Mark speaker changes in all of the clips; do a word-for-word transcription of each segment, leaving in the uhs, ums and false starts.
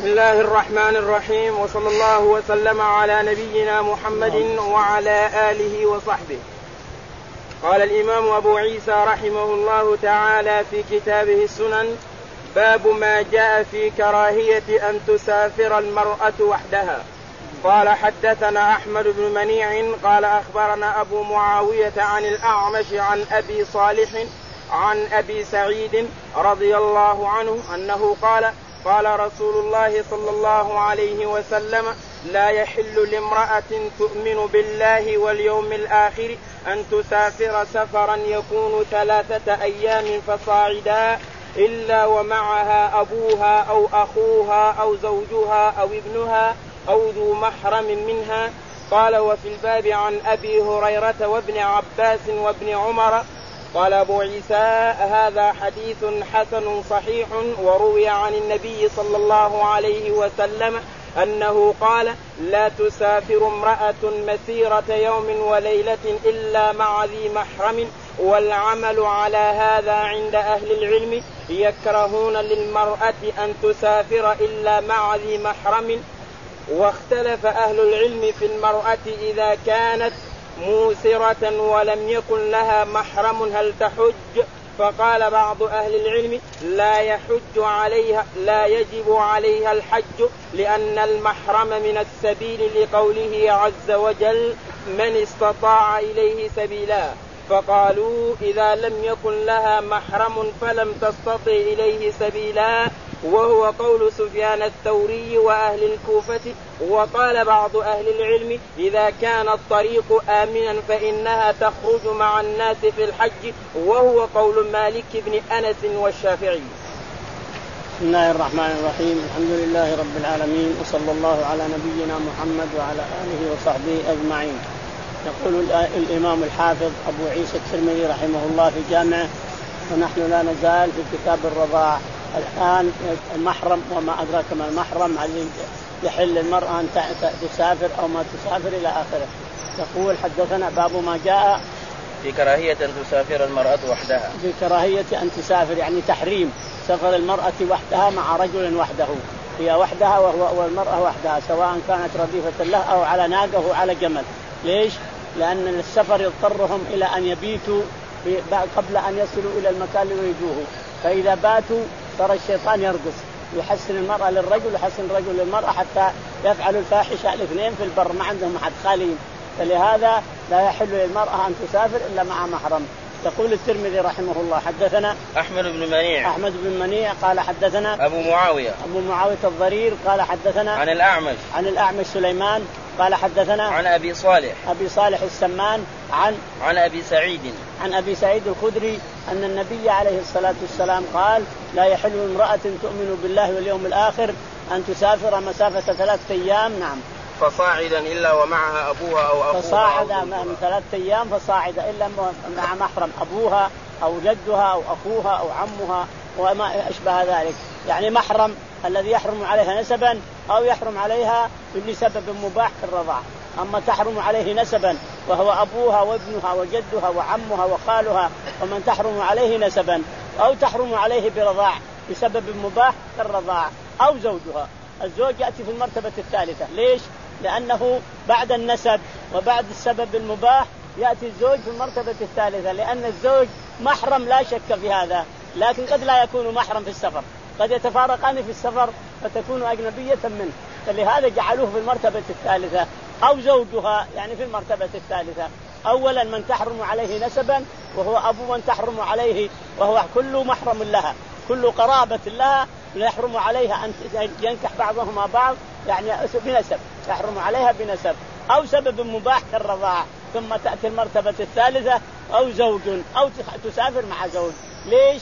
Speaker 1: بسم الله الرحمن الرحيم، وصلى الله وسلم على نبينا محمد وعلى آله وصحبه. قال الإمام أبو عيسى رحمه الله تعالى في كتابه السنن: باب ما جاء في كراهية أن تسافر المرأة وحدها. قال: حدثنا أحمد بن منيع قال أخبرنا أبو معاوية عن الأعمش عن أبي صالح عن أبي سعيد رضي الله عنه أنه قال: قال رسول الله صلى الله عليه وسلم: لا يحل لامرأة تؤمن بالله واليوم الآخر أن تسافر سفرا يكون ثلاثة أيام فصاعدا إلا ومعها أبوها أو أخوها أو زوجها أو ابنها أو ذو محرم منها. قال: وفي الباب عن أبي هريرة وابن عباس وابن عمر. قال أبو عيسى: هذا حديث حسن صحيح، وروي عن النبي صلى الله عليه وسلم أنه قال: لا تسافر امرأة مسيرة يوم وليلة إلا مع ذي محرم. والعمل على هذا عند أهل العلم، يكرهون للمرأة أن تسافر إلا مع ذي محرم. واختلف أهل العلم في المرأة إذا كانت موسرة ولم يكن لها محرم هل تحج؟ فقال بعض أهل العلم: لا يحج عليها لا يجب عليها الحج، لأن المحرم من السبيل، لقوله عز وجل: من استطاع إليه سبيلا. فقالوا: إذا لم يكن لها محرم فلم تستطع إليه سبيلا، وهو قول سفيان الثوري وأهل الكوفة. وقال بعض أهل العلم: إذا كان الطريق آمنا فإنها تخرج مع الناس في الحج، وهو قول مالك بن أنس والشافعي.
Speaker 2: بسم الله الرحمن الرحيم، الحمد لله رب العالمين، وصلى الله على نبينا محمد وعلى آله وصحبه أجمعين. يقول الإمام الحافظ أبو عيسى الترمذي رحمه الله في جامعه: ونحن لا نزال في كتاب الرضاع. الآن المحرم وما أدراك ما المحرم، هل يحل المرأة أن تسافر أو ما تسافر إلى آخره. يقول: حدثنا باب ما جاء
Speaker 1: في كراهية أن تسافر المرأة وحدها.
Speaker 2: في كراهية أن تسافر يعني تحريم سفر المرأة وحدها مع رجل وحده، هي وحدها وهو والمرأة وحدها، سواء كانت رديفة له أو على ناقة أو على جمل. ليش؟ لأن السفر يضطرهم إلى أن يبيتوا قبل أن يصلوا إلى المكان اللي يريدوه، فإذا باتوا ترى الشيطان يرقص، يحسن المرأة للرجل ويحسن الرجل للمرأة، حتى يفعلوا الفاحشة الاثنين في البر، ما عندهم أحد خالين. فلهذا لا يحل للمرأة أن تسافر إلا مع محرم. يقول الترمذي رحمه الله: حدثنا
Speaker 1: أحمد بن منيع
Speaker 2: أحمد بن منيع قال حدثنا
Speaker 1: أبو معاوية
Speaker 2: أبو معاوية الضرير قال حدثنا
Speaker 1: عن الأعمش
Speaker 2: عن الأعمش سليمان قال حدثنا
Speaker 1: عن أبي صالح
Speaker 2: أبي صالح السمان عن
Speaker 1: عن أبي سعيد
Speaker 2: عن أبي سعيد الخدري أن النبي عليه الصلاة والسلام قال: لا يحل امرأة تؤمن بالله واليوم الآخر أن تسافر مسافة ثلاثة أيام نعم
Speaker 1: فصاعدا إلا ومعها أبوها أو أخوها،
Speaker 2: فصاعدا من ثلاثة أيام فصاعدا إلا مع محرم، أبوها أو جدها أو أخوها أو عمها وما أشبه ذلك. يعني محرم الذي يحرم عليها نسبا أو يحرم عليها لسبب مباح كالرضاع. أما تحرم عليه نسبا وهو أبوها وابنها وجدها وعمها وخالها ومن تحرم عليه نسبا، أو تحرم عليه برضاع بسبب مباح كالرضاع، أو زوجها. الزوج يأتي في المرتبة الثالثة. ليش؟ لأنه بعد النسب وبعد السبب المباح يأتي الزوج في المرتبة الثالثة، لأن الزوج محرم لا شك في هذا، لكن قد لا يكون محرم في السفر، قد يتفارقان في السفر فتكون أجنبية منه، فلهذا جعلوه في المرتبة الثالثة. أو زوجها يعني في المرتبة الثالثة. أولا من تحرم عليه نسبا وهو أبو من تحرم عليه وهو كل محرم لها، كل قرابة لها يحرم عليها أن ينكح بعضهما بعض، يعني بنسب يحرم عليها بنسب أو سبب مباح كالرضاعة. ثم تأتي المرتبة الثالثة أو زوج أو تسافر مع زوج. ليش؟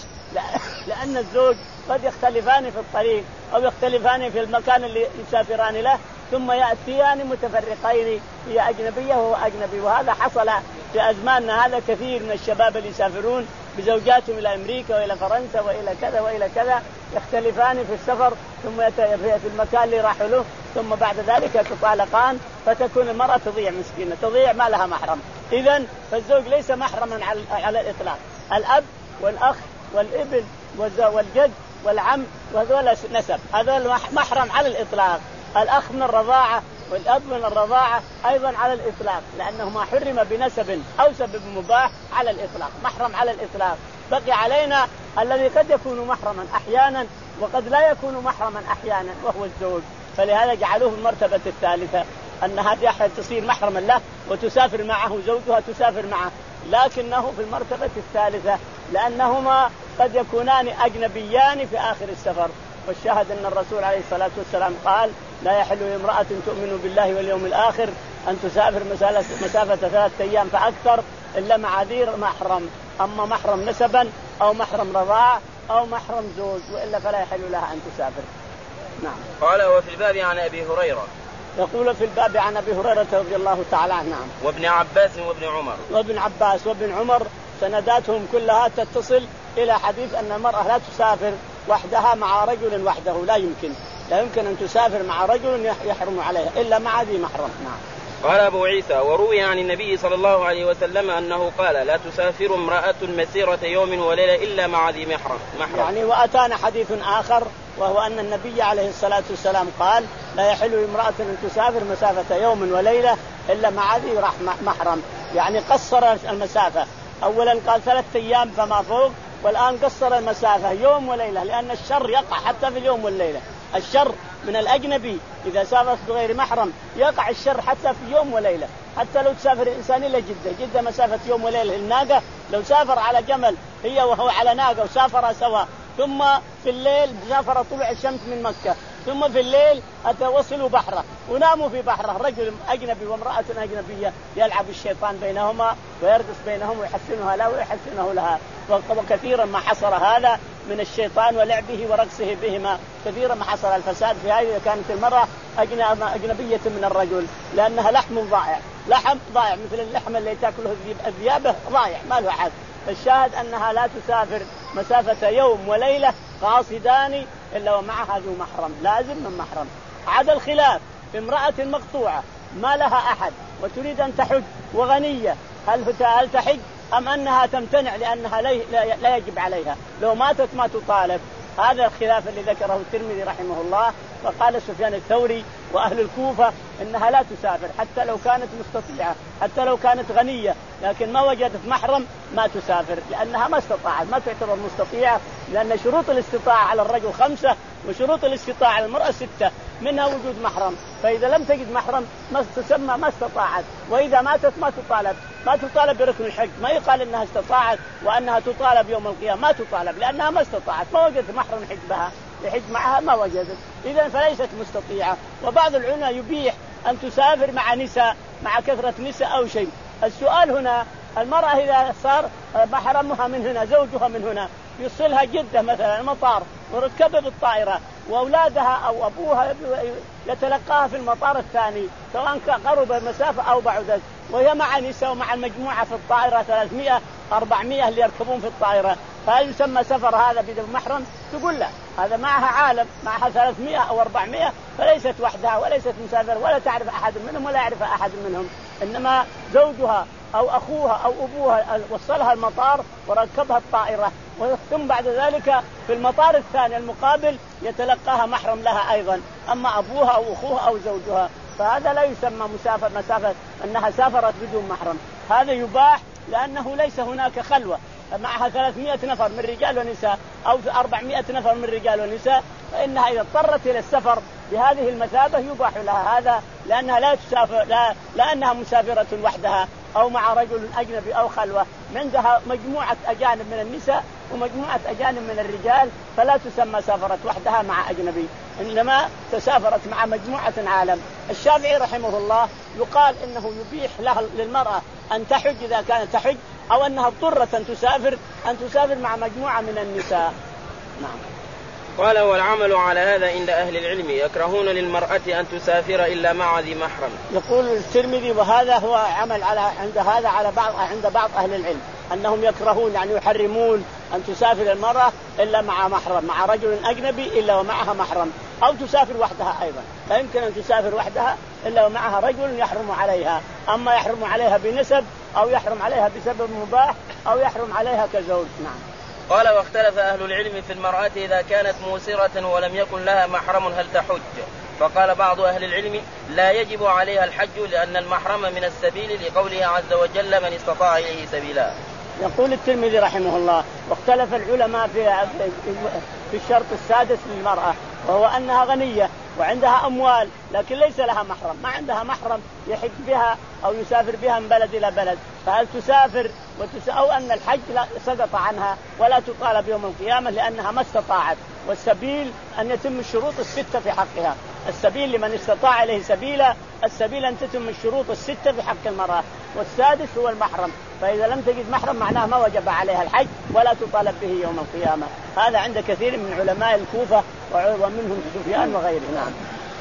Speaker 2: لأن الزوج قد يختلفان في الطريق أو يختلفان في المكان اللي يسافران له، ثم يأتيان متفرقين، هي أجنبية وهو أجنبي. وهذا حصل في أزماننا هذا، كثير من الشباب اللي يسافرون بزوجاتهم إلى أمريكا وإلى فرنسا وإلى كذا وإلى كذا، يختلفان في السفر ثم في المكان اللي راحوا له، ثم بعد ذلك يتطالقان، فتكون المرأة تضيع مسكينة، تضيع ما لها محرم. إذن فالزوج ليس محرما على الإطلاق. الأب والأخ والابن والجد والعم وهذول نسب، هذول محرم على الإطلاق. الأخ من الرضاعة والأب من الرضاعة أيضا على الإطلاق، لأنه ما حرم بنسب أو سبب مباح على الإطلاق، محرم على الإطلاق. بقي علينا الذي قد يكون محرما أحيانا وقد لا يكون محرما أحيانا وهو الزوج، فلهذا جعلوه المرتبة الثالثة، أن هذه أحد تصير محرما له وتسافر معه زوجها تسافر معه، لكنه في المرتبة الثالثة لأنهما قد يكونان أجنبيان في آخر السفر. والشاهد أن الرسول عليه الصلاة والسلام قال لا يحل لامرأة تؤمن بالله واليوم الآخر أن تسافر مسافة ثلاثة أيام فأكثر إلا مع ذي محرم، أما محرم نسبا أو محرم رضاع أو محرم زوج، وإلا فلا يحل لها أن تسافر. نعم.
Speaker 1: قال وفي الباب عن أبي هريرة.
Speaker 2: يقول في الباب عن أبي هريرة رضي الله تعالى عنه. نعم.
Speaker 1: وابن عباس وابن عمر.
Speaker 2: وابن عباس وابن عمر سنداتهم كلها تتصل إلى حديث أن المرأة لا تسافر وحدها مع رجل وحده، لا يمكن لا يمكن أن تسافر مع رجل يحرم عليها إلا مع ذي محرم. نعم.
Speaker 1: قال أبو عيسى وروي عن النبي صلى الله عليه وسلم أنه قال لا تسافر امرأة مسيرة يوم وليلة إلا مع ذي محرم.
Speaker 2: يعني وأتانا حديث آخر وهو أن النبي عليه الصلاة والسلام قال لا يحل امرأة أن تسافر مسافة يوم وليلة إلا مع ذي محرم، يعني قصر المسافة. أولا قال ثلاثة أيام فما فوق، والآن قصر المسافة يوم وليلة، لأن الشر يقع حتى في اليوم والليلة. الشر من الأجنبي إذا سافرت بغير محرم يقع الشر حتى في يوم وليلة. حتى لو تسافر الإنسان إلى جدة، جدة مسافة يوم وليلة، الناقة لو سافر على جمل هي وهو على ناقة وسافر سوا، ثم في الليل سافر طلوع الشمس من مكة، ثم في الليل أتوصلوا بحره وناموا في بحره، رجل أجنبي وامرأة أجنبية يلعب الشيطان بينهما ويرقص بينهم ويحسنها له ويحسنه لها. وكثيرا ما حصل هذا من الشيطان ولعبه ورقصه بهما، كثيرا ما حصل الفساد في هذه. إذا كانت المرأة أجنبية من الرجل لأنها لحم ضائع، لحم ضائع مثل اللحم اللي تأكله الذئاب ضائع ما له أحد. الشاهد أنها لا تسافر مسافة يوم وليلة قاصدان إلا ومعها ذو محرم، لازم من محرم. عاد الخلاف امرأة مقطوعة ما لها أحد وتريد أن تحج وغنية، هل هل تحج أم أنها تمتنع لأنها لا يجب عليها، لو ماتت ما تطالب؟ هذا الخلاف اللي ذكره الترمذي رحمه الله. وقال سفيان الثوري وأهل الكوفة إنها لا تسافر حتى لو كانت مستطيعة، حتى لو كانت غنية، لكن ما وجدت محرم ما تسافر لأنها ما استطاعت، ما تعتبر مستطيعة، لأن شروط الاستطاعة على الرجل خمسة وشروط الاستطاعة على المرأة ستة، منها وجود محرم. فإذا لم تجد محرم ما تسمى ما استطاعت، وإذا ماتت ما تطالب ما تطالب بركن الحج. ما يقال إنها استطاعت وأنها تطالب يوم القيامة، ما تطالب لأنها ما استطاعت، ما وجدت محرم يحج بها يحج معها ما وجدت، إذن فليست مستطيعة. وبعض العلماء يبيح أن تسافر مع نساء، مع كثرة نساء أو شيء. السؤال هنا المرأة إذا صار محرمها من هنا زوجها من هنا يوصلها جدة مثلا المطار وركبها بالطائرة وأولادها أو أبوها يتلقاها في المطار الثاني سواء قرب المسافة أو بعدت، وهي مع نساء ومع المجموعة في الطائرة ثلاثمائة أربعمائة اللي يركبون في الطائرة، فهل يسمى سفر هذا بدون محرم؟ تقول لا، هذا معها عالم معها ثلاثمائة أو أربعمائة، فليست وحدها وليست مسافر ولا تعرف أحد منهم ولا يعرف أحد منهم، إنما زوجها أو أخوها أو أبوها وصلها المطار وركبها الطائرة، ثم بعد ذلك في المطار الثاني المقابل يتلقاها محرم لها أيضا، أما أبوها أو أخوها أو زوجها، فهذا لا يسمى مسافر مسافة أنها سافرت بدون محرم. هذا يباح لأنه ليس هناك خلوة معها ثلاثمائة نفر من رجال ونساء أو أربعمائة نفر من رجال ونساء، فإنها إذا اضطرت إلى السفر بهذه المثابة يباح لها هذا، لأنها لا تسافر لا لأنها مسافرة وحدها أو مع رجل أجنبي أو خلوة، عندها مجموعة أجانب من النساء ومجموعة أجانب من الرجال، فلا تسمى سافرت وحدها مع أجنبي، إنما تسافرت مع مجموعة عالم. الشافعي رحمه الله يقال إنه يبيح لها للمرأة أن تحج إذا كانت تحج، أو أنها اضطرت أن تسافر أن تسافر مع مجموعة من النساء. نعم.
Speaker 1: قال والعمل على هذا عند أهل العلم يكرهون للمرأة أن تسافر إلا مع ذي محرم.
Speaker 2: يقول الترمذي وهذا هو عمل على عند هذا على بعض عند بعض أهل العلم أنهم يكرهون يعني يحرمون أن تسافر المرأة إلا مع محرم، مع رجل أجنبي إلا ومعها محرم، أو تسافر وحدها أيضا، لا يمكن أن تسافر وحدها إلا ومعها رجل يحرم عليها، أما يحرم عليها بنسب أو يحرم عليها بسبب مباح أو يحرم عليها كزوج. نعم.
Speaker 1: قال واختلف أهل العلم في المرأة إذا كانت موسرة ولم يكن لها محرم هل تحج؟ فقال بعض أهل العلم لا يجب عليها الحج لأن المحرم من السبيل لقوله عز وجل من استطاع إليه سبيلا.
Speaker 2: يقول الترمذي رحمه الله واختلف العلماء في في الشرط السادس للمرأة وهو أنها غنية وعندها أموال لكن ليس لها محرم، ما عندها محرم يحج بها أو يسافر بها من بلد إلى بلد، فهل تسافر وتس... أو أن الحج لا سقط عنها ولا تطالب يوم القيامة لأنها ما استطاعت، والسبيل أن يتم الشروط الستة في حقها. السبيل لمن استطاع إليه سبيلا، السبيل أن تتم الشروط الستة في حق المرأة، والسادس هو المحرم، فإذا لم تجد محرم معناه ما وجب عليها الحج ولا تطالب به يوم القيامة. هذا عند كثير من علماء الكوفة ومنهم سفيان وغيره. نعم.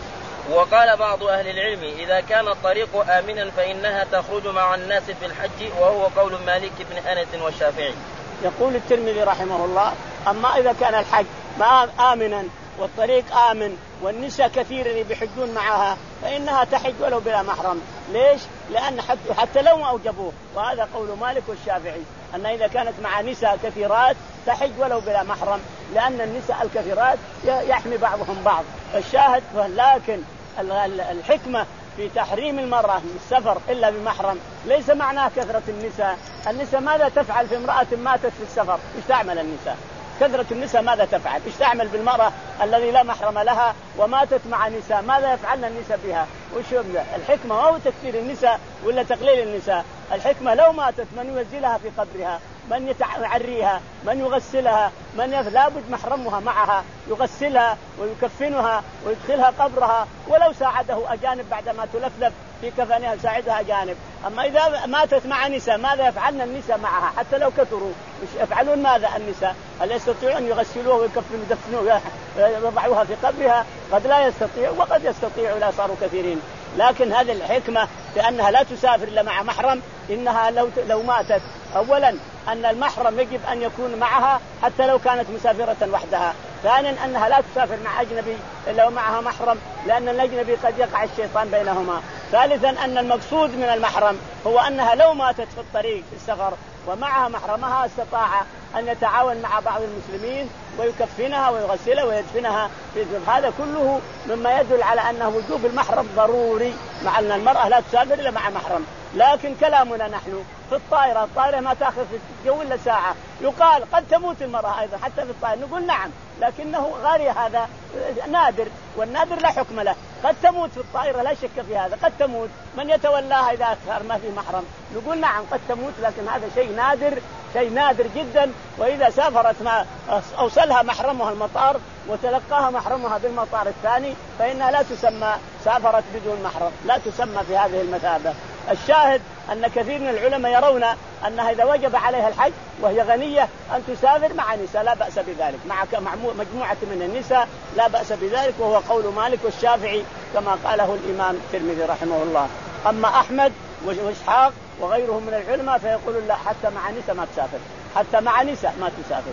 Speaker 1: وقال بعض أهل العلم إذا كان الطريق آمنا فإنها تخرج مع الناس في الحج، وهو قول مالك بن أنس والشافعي.
Speaker 2: يقول الترمذي رحمه الله أما إذا كان الحج ما آمنا والطريق آمن والنساء كثير بيحجون معها فإنها تحج ولو بلا محرم. ليش؟ لأن حتى, حتى لو ما أوجبوه، وهذا قول مالك والشافعي أن إذا كانت مع نساء كثيرات تحج ولو بلا محرم، لأن النساء الكثيرات يحمي بعضهم بعض. الشاهد لكن الحكمة في تحريم المرأة من السفر إلا بمحرم ليس معناه كثرة النساء. النساء ماذا تفعل في امرأة ماتت في السفر؟ ايش تعمل النساء؟ كثرة النساء ماذا تفعل؟ ايش تعمل بالمرأة الذي لا محرم لها وماتت مع نساء؟ ماذا يفعلن النساء بها؟ وش الحكمة؟ ما هو تكثير النساء ولا تقليل النساء. الحكمة لو ماتت من ينزلها في قبرها، من يعريها، من يغسلها، من يف... لابد محرمها معها يغسلها ويكفنها ويدخلها قبرها، ولو ساعده أجانب بعدما تلفلف في كفنها ساعدها أجانب. أما إذا ماتت مع نساء ماذا يفعلن النساء معها حتى لو كثروا؟ يفعلون ماذا النساء؟ هل يستطيعون أن يغسلوها ويكفنوا يدفنوها يضعوها في قبرها؟ قد لا يستطيع وقد يستطيع لا صاروا كثيرين. لكن هذه الحكمة بأنها لا تسافر إلا مع محرم، إنها لو لو ماتت أولا أن المحرم يجب أن يكون معها حتى لو كانت مسافرة وحدها. ثانيا أنها لا تسافر مع أجنبي إلا ومعها محرم لأن الأجنبي قد يقع الشيطان بينهما. ثالثا أن المقصود من المحرم هو أنها لو ماتت في الطريق في السفر ومعها محرمها استطاع أن يتعاون مع بعض المسلمين ويكفنها ويغسلها ويدفنها. هذا كله مما يدل على أنه وجوب المحرم ضروري، مع أن المرأة لا تسافر إلا مع محرم. لكن كلامنا نحن في الطائرة، الطائرة ما تأخذ في الجو إلا ساعة، يقال قد تموت المرأة أيضا حتى في الطائرة، نقول نعم لكنه غير هذا نادر، والنادر لا حكم له. قد تموت في الطائرة لا شك في هذا، قد تموت، من يتولاها إذا أكثر ما في محرم؟ نقول نعم قد تموت، لكن هذا شيء نادر، شيء نادر جدا. وإذا سافرت ما أوصلها محرمها المطار وتلقاها محرمها بالمطار الثاني فإنها لا تسمى سافرت بدون محرم، لا تسمى في هذه المثابة. الشاهد أن كثير من العلماء يرون أنها إذا وجب عليها الحج وهي غنية أن تسافر مع نساء لا بأس بذلك، مع مجموعة من النساء لا بأس بذلك، وهو قول مالك والشافعي كما قاله الإمام الترمذي رحمه الله. أما أحمد وإسحاق وغيرهم من العلماء فيقولون لا، حتى مع نساء ما تسافر، حتى مع نساء ما تسافر.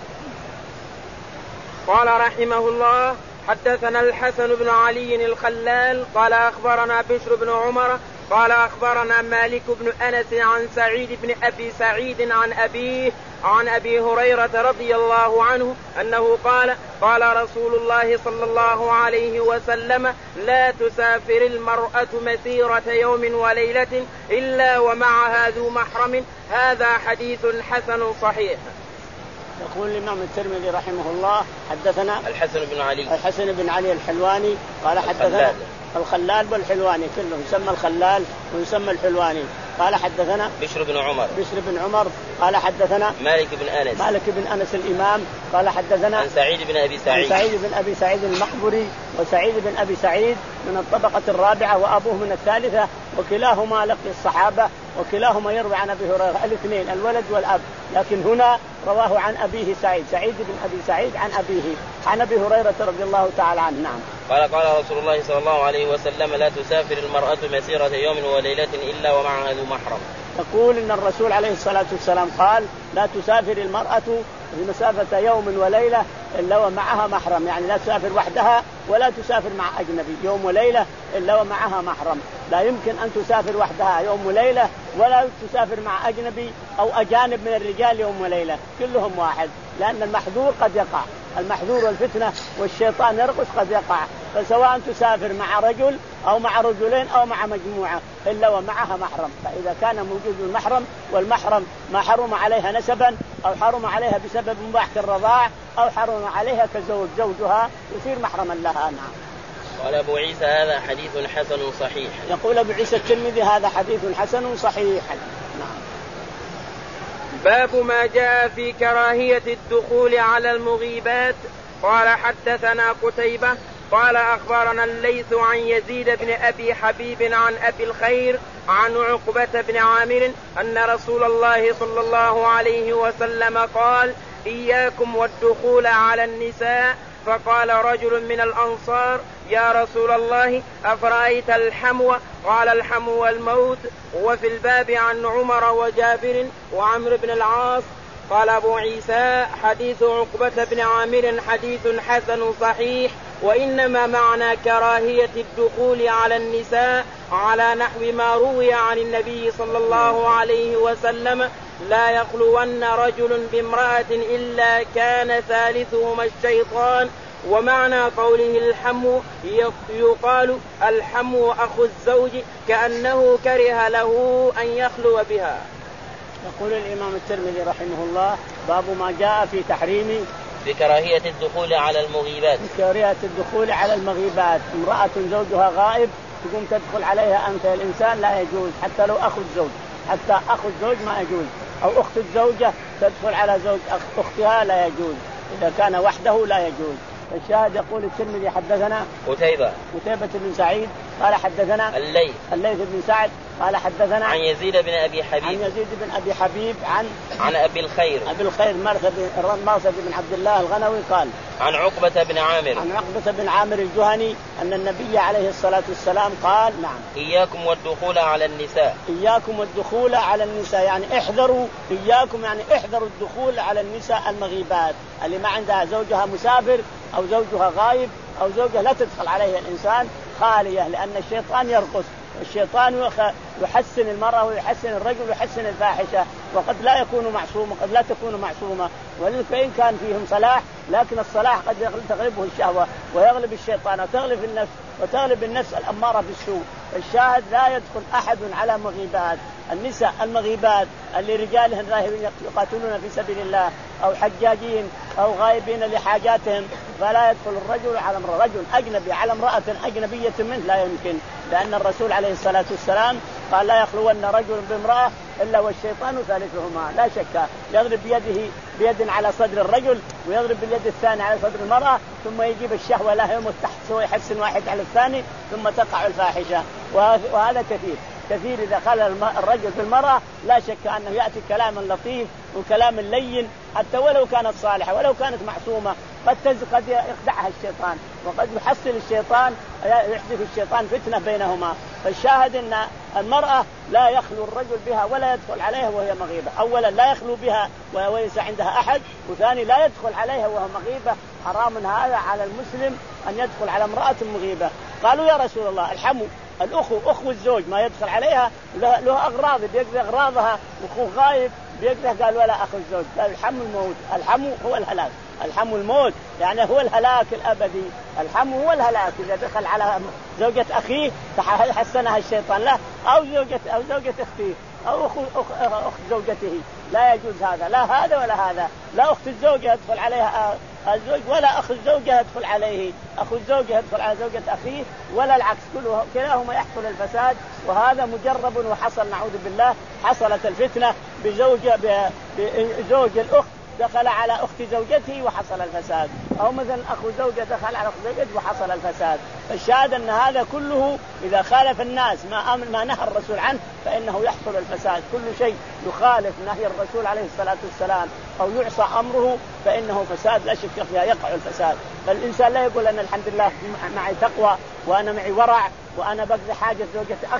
Speaker 1: قال رحمه الله حدثنا الحسن بن علي الخلال قال أخبرنا بشر بن عمر قال أخبرنا مالك بن أنس عن سعيد بن أبي سعيد عن أبيه عن أبي هريرة رضي الله عنه أنه قال قال رسول الله صلى الله عليه وسلم لا تسافر المرأة مسيرة يوم وليلة إلا ومعها ذو محرم. هذا حديث حسن صحيح.
Speaker 2: يقول الإمام الترمذي رحمه الله حدثنا
Speaker 1: الحسن بن علي
Speaker 2: الحسن بن علي الحلواني قال حدثنا الخلال والحلواني كلهم يسمى الخلال ويسمى الحلواني. قال حدثنا
Speaker 1: بشر بن عمر
Speaker 2: بشر بن عمر قال حدثنا
Speaker 1: مالك بن أنس
Speaker 2: مالك بن أنس الإمام قال حدثنا
Speaker 1: عن سعيد بن أبي سعيد
Speaker 2: عن سعيد بن أبي سعيد المقبري وسعيد بن أبي سعيد من الطبقة الرابعة وأبوه من الثالثة، وكلاهما لقي الصحابة وكلاهما يروي عن أبي هريرة الاثنين الولد والأب، لكن هنا رواه عن أبيه سعيد سعيد بن أبي سعيد عن أبيه عن أبي هريرة رضي الله تعالى عنه. نعم.
Speaker 1: قال قال رسول الله صلى الله عليه وسلم لا تسافر المرأة مسيرة يوم وليلة إلا ومعها ذو محرم.
Speaker 2: يقول إن الرسول عليه الصلاة والسلام قال لا تسافر المرأة في مسافة يوم وليلة إلا ومعها محرم، يعني لا تسافر وحدها ولا تسافر مع أجنبي يوم وليلة إلا ومعها محرم. لا يمكن أن تسافر وحدها يوم وليلة ولا تسافر مع أجنبي أو أجانب من الرجال يوم وليلة، كلهم واحد، لأن المحذور قد يقع، المحذور والفتنة والشيطان يرقص قد يقع. فسواء تسافر مع رجل أو مع رجلين أو مع مجموعة إلا ومعها محرم. فإذا كان موجود المحرم والمحرم ما حرم عليها نسبا أو حرم عليها بسبب مباح الرضاع أو حرم عليها كزوج زوجها يصير محرما لها. نعم.
Speaker 3: قال أبو عيسى هذا حديث حسن صحيح.
Speaker 2: يقول أبو عيسى الترمذي هذا حديث حسن صحيح. نعم.
Speaker 1: باب ما جاء في كراهية الدخول على المغيبات. قال حدثنا قتيبة قال أخبرنا الليث عن يزيد بن أبي حبيب عن أبي الخير عن عقبة بن عامر أن رسول الله صلى الله عليه وسلم قال إياكم والدخول على النساء. فقال رجل من الأنصار يا رسول الله أفرأيت الحمو؟ قال الحمو الموت. وفي الباب عن عمر وجابر وعمر بن العاص. قال أبو عيسى حديث عقبة بن عامر حديث حسن صحيح، وإنما معنى كراهية الدخول على النساء على نحو ما روي عن النبي صلى الله عليه وسلم لا يخلون رجل بامرأة إلا كان ثالثهما الشيطان. ومعنى قوله الحمو يقال الحمو أخو الزوج كأنه كره له أن يخلو بها.
Speaker 2: يقول الإمام الترمذي رحمه الله باب ما جاء في تحريم
Speaker 3: بكراهية الدخول على المغيبات.
Speaker 2: بكراهية الدخول على المغيبات، امرأة زوجها غائب تقوم تدخل عليها أنت الإنسان لا يجوز، حتى لو أخو الزوج، حتى أخو الزوج ما يجوز، أو أخت الزوجة تدخل على زوج أختها لا يجوز، إذا كان وحده لا يجوز. الشاهد يقول الترمذي حدثنا
Speaker 3: قتيبة
Speaker 2: قتيبة بن سعيد قال حدثنا
Speaker 3: الليث
Speaker 2: الليث بن سعد قال حدثنا
Speaker 3: عن يزيد بن أبي حبيب
Speaker 2: عن يزيد بن أبي حبيب عن
Speaker 3: عن أبي الخير
Speaker 2: أبي الخير مرثد بن عبد الله الغنوي قال
Speaker 3: عن عقبة بن عامر
Speaker 2: عن عقبة بن عامر الجهني أن النبي عليه الصلاة والسلام قال نعم
Speaker 3: إياكم والدخول على النساء.
Speaker 2: إياكم والدخول على النساء يعني احذروا، إياكم يعني احذروا الدخول على النساء المغيبات اللي ما عندها زوجها مسافر أو زوجها غايب أو زوجها لا تدخل عليه الإنسان خالية، لأن الشيطان يرقص، الشيطان يحسن المرأة ويحسن الرجل ويحسن الفاحشة، وقد لا يكون معصوم وقد لا تكون معصومة، وإن كان فيهم صلاح لكن الصلاح قد تغلبه الشهوة ويغلب الشيطان وتغلب النفس وتغلب النفس الأمارة بالسوء. الشاهد لا يدخل أحد على مغيبات النساء المغيبات اللي رجالهم ذاهبين يقاتلون في سبيل الله أو حجاجين أو غائبين لحاجاتهم، فلا يدخل الرجل على امرأة، رجل أجنبي على امرأة أجنبية منه لا يمكن، لأن الرسول عليه الصلاة والسلام قال لا يخلون رجل بامرأة إلا والشيطان ثالثهما. لا شك يضرب بيده بيد على صدر الرجل ويضرب باليد الثانية على صدر المرأة، ثم يجيب الشهوة لا يمت تحت سوى يحسن واحد على الثاني ثم تقع الفاحشة، وهذا كثير كثير. إذا خلى الرجل بالمرأة لا شك أنه يأتي كلام لطيف وكلام لين حتى ولو كانت صالحة ولو كانت معصومة، قد قد يخدعها الشيطان وقد يحصل الشيطان يحدث الشيطان فتنة بينهما. فالشاهد أن المرأة لا يخلو الرجل بها ولا يدخل عليها وهي مغيبة، أولا لا يخلو بها وليس عندها أحد، وثاني لا يدخل عليها وهي مغيبة. حرام هذا على المسلم أن يدخل على امرأة مغيبة. قالوا يا رسول الله الحمو الأخو أخو الزوج ما يدخل عليها له أغراض بيقضي أغراضها وأخوه غايب بيقضي، قال ولا أخو الزوج، قال الحمو الموت، الحمو هو الهلاك، الحمو الموت يعني هو الهلاك الأبدي، الحمو هو الهلاك. إذا دخل على زوجة أخيه حسنها الشيطان له أو زوجة أو زوجة أختيه أو أخو أخت زوجته، لا يجوز هذا، لا هذا ولا هذا، لا أخت الزوجة يدخل عليها الزوج ولا أخو الزوجة يدخل عليه أخو الزوجة يدخل على زوجة أخيه ولا العكس، كله كلاهما يحصل الفساد. وهذا مجرب وحصل نعوذ بالله، حصلت الفتنة بزوجة بزوج الأخت دخل على أخت زوجته وحصل الفساد، أو مثلا أخو زوجة دخل على أخت زوجته وحصل الفساد. فالشاهد أن هذا كله إذا خالف الناس ما ما نهى الرسول عنه فإنه يحصل الفساد. كل شيء يخالف نهي الرسول عليه الصلاة والسلام أو يعصى أمره فإنه فساد لا شك فيها، يقع الفساد. فالإنسان لا يقول أن الحمد لله معي تقوى وأنا معي ورع وأنا بقضي حاجة زوجة أخي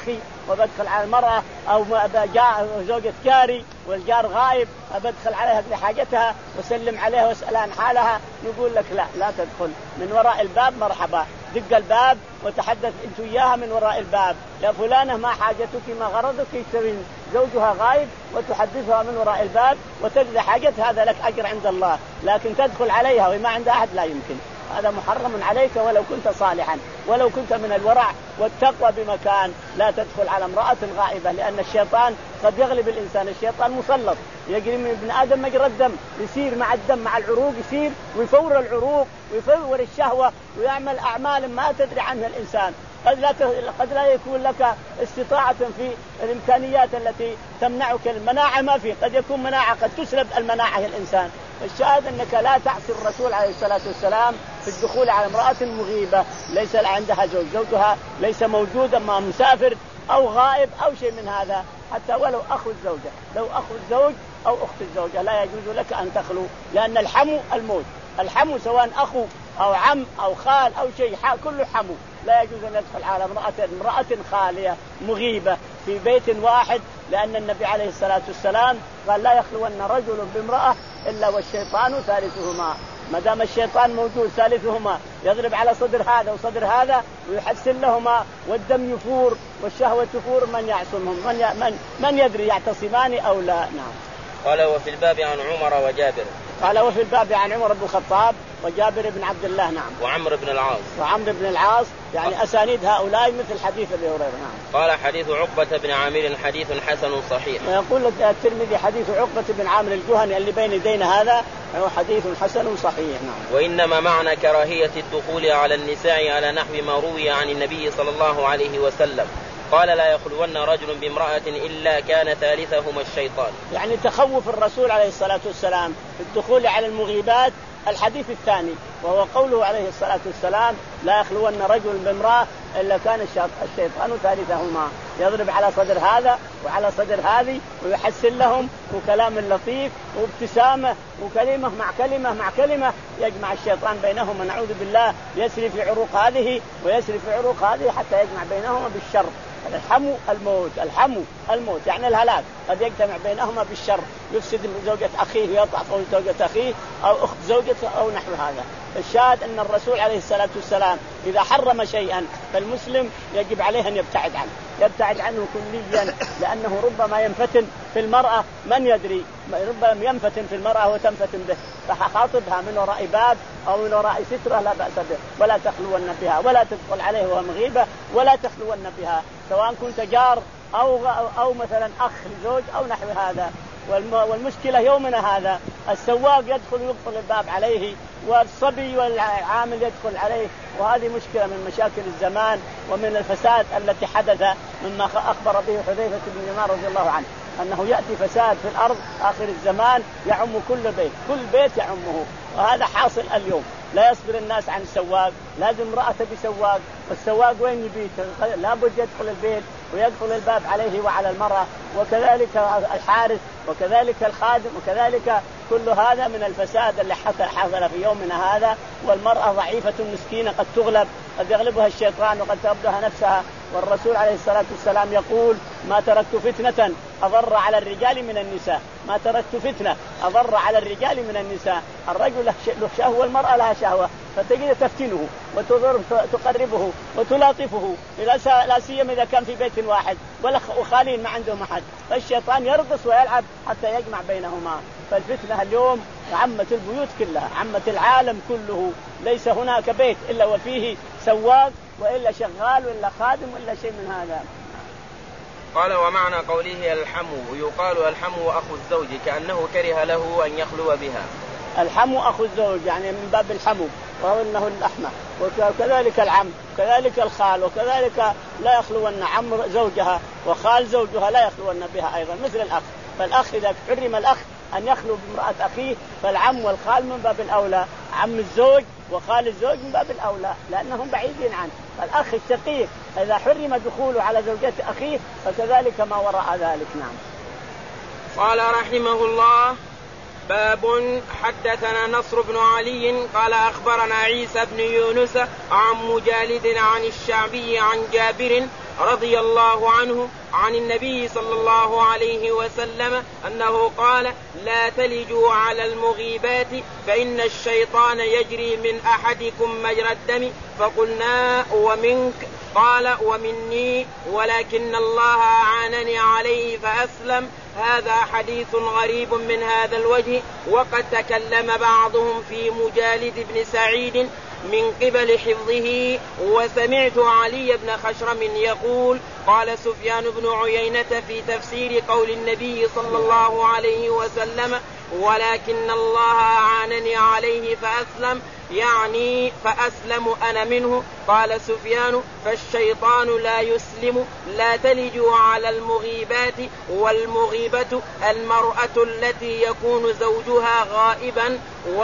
Speaker 2: وبدخل على المرأة أو جاء زوجة جاري والجار غائب أبدخل عليها بحاجتها وسلم عليها واسألها عن حالها، نقول لك لا لا تدخل من وراء الباب، مرحبا دق الباب وتحدث أنت وياها من وراء الباب، يا فلانة ما حاجتك ما غرضك، ترين زوجها غائب وتحدثها من وراء الباب وتقضي حاجتها، هذا لك أجر عند الله. لكن تدخل عليها وما عندها أحد لا يمكن، هذا محرم عليك ولو كنت صالحا، ولو كنت من الورع والتقوى بمكان. لا تدخل على امرأة غائبة، لأن الشيطان قد يغلب الإنسان، الشيطان مسلط يجري من ابن آدم مجرى الدم، يسير مع الدم مع العروق، يسير ويفور العروق ويفور الشهوة ويعمل أعمال ما تدري عنها الإنسان. قد لا قد لا يكون لك استطاعة في الإمكانيات التي تمنعك المناعة، ما في، قد يكون مناعة قد تسلب المناعة الإنسان. الشاهد أنك لا تعصي الرسول عليه الصلاة والسلام في الدخول على امرأة مغيبة ليس عندها زوج، زوجها ليس موجودا، ما مسافر أو غائب أو شيء من هذا، حتى ولو أخو الزوجة، لو أخو الزوج أو أخت الزوجة لا يجوز لك أن تخلو، لأن الحمو الموت، الحمو سواء أخو أو عم أو خال أو شيء كله حمو، لا يجوز أن يدخل على امرأة امرأة خالية مغيبة في بيت واحد، لأن النبي عليه الصلاة والسلام قال لا يخلون رجل بامرأة إلا والشيطان ثالثهما. ما دام الشيطان موجود ثالثهما يضرب على صدر هذا وصدر هذا ويحسن لهما والدم يفور والشهوة تفور، من يعصمهم؟ من من من يدري يعتصمان أو لا؟ نعم.
Speaker 3: قال وفي الباب عن عمر وجابر.
Speaker 2: قال وفي الباب عن عمر بن الخطاب وجابر بن عبد الله. نعم.
Speaker 3: وعمر بن العاص.
Speaker 2: وعمر بن العاص، يعني أسانيد هؤلاء مثل حديث أبي هريرة. نعم.
Speaker 3: قال حديث عقبة بن عامر حديث حسن صحيح.
Speaker 2: ويقول الترمذي حديث عقبة بن عامر الجهني اللي بين يدينا هذا هو حديث حسن صحيح. نعم.
Speaker 3: وإنما معنى كراهية الدخول على النساء على نحو ما روي عن النبي صلى الله عليه وسلم قال لا يخلون رجل بامرأة إلا كان ثالثهما الشيطان،
Speaker 2: يعني تخوف الرسول عليه الصلاة والسلام في الدخول على المغيبات. الحديث الثاني وهو قوله عليه الصلاة والسلام لا يخلون رجل بامرأة إلا كان الشيطان ثالثهما، يضرب على صدر هذا وعلى صدر هذه ويحسن لهم وكلام لطيف وابتسامة وكلمة مع كلمة مع كلمة يجمع الشيطان بينهما، نعوذ بالله، يسري في عروق هذه ويسري في عروق هذه حتى يجمع بينهما بالشر. الحمو الموت، الحمو الموت يعني الهلاك، قد يجتمع بينهما بالشر، يفسد زوجة أخيه ويقطع زوجة أخيه أو أخت زوجته أو نحو هذا. الشاهد أن الرسول عليه الصلاة والسلام إذا حرم شيئا فالمسلم يجب عليه أن يبتعد عنه، يبتعد عنه كليا، لأنه ربما ينفتن في المرأة من يدري، ربما ينفتن في المرأة وتنفتن به، فخاطبها من وراء باب أو من وراء سترة لا بأس به، ولا تخلون بها ولا تدخل عليه وهو مغيبة ولا تخلون بها، سواء كنت جار أو أو مثلا أخ لزوج أو نحو هذا. والمشكلة يومنا هذا السواق يدخل يقفل الباب عليه والصبي والعامل يدخل عليه، وهذه مشكلة من مشاكل الزمان ومن الفساد التي حدث مما أخبر به حذيفة بن يمان رضي الله عنه أنه يأتي فساد في الأرض آخر الزمان يعم كل بيت، كل بيت يعمه، وهذا حاصل اليوم. لا يصبر الناس عن السواق، لازم امرأة بسواق، والسواق وين يبيت؟ لابد يدخل البيت ويدخل الباب عليه وعلى المرأة، وكذلك الحارس وكذلك الخادم وكذلك كل هذا من الفساد اللي حصل في يومنا هذا. والمرأة ضعيفة مسكينة قد تغلب، قد يغلبها الشيطان وقد تغلبها نفسها. والرسول عليه الصلاة والسلام يقول ما تركت فتنة أضر على الرجال من النساء، ما تركت فتنة أضر على الرجال من النساء. الرجل له شهوة والمرأة لها شهوة، فتجد تفتنه وتضر تقربه وتلاطفه، لا سيما إذا كان في بيت واحد وخالين ما عندهم أحد، فالشيطان يرقص ويلعب حتى يجمع بينهما. فالفتنة اليوم عمت البيوت كلها، عمت العالم كله، ليس هناك بيت إلا وفيه سواق وإلا شغال وإلا خادم وإلا شيء من هذا.
Speaker 3: قال ومعنى قوله الحمو يقال الحمو أخو الزوج كأنه كره له أن يخلو بها.
Speaker 2: الحمو أخو الزوج يعني من باب الحمو، وهو أنه اللحمة، وكذلك العم وكذلك الخال، وكذلك لا يخلون عم زوجها وخال زوجها لا يخلون بها أيضا مثل الأخ. فالأخ إذا حرم الأخ أن يخلو بامرأة أخيه فالعم والخال من باب الأولى، عم الزوج وخال الزوج من باب الأولى لأنهم بعيدين عنه. الأخ الشقيق إذا حرم دخوله على زوجة أخيه فكذلك ما وراء ذلك. نعم.
Speaker 1: قال رحمه الله باب حدثنا نصر بن علي قال أخبرنا عيسى بن يونس عن مجالد عن الشعبي عن جابر رضي الله عنه عن النبي صلى الله عليه وسلم أنه قال لا تلجوا على المغيبات فإن الشيطان يجري من أحدكم مجرى الدم فقلنا ومنك قال ومني ولكن الله أعانني عليه فأسلم. هذا حديث غريب من هذا الوجه وقد تكلم بعضهم في مجالد بن سعيد من قبل حفظه. وسمعت علي بن خشرم يقول قال سفيان بن عيينة في تفسير قول النبي صلى الله عليه وسلم ولكن الله أعانني عليه فأسلم يعني فأسلم أنا منه. قال سفيان فالشيطان لا يسلم. لا تلجوا على المغيبات والمغيبة المرأة التي يكون زوجها غائبا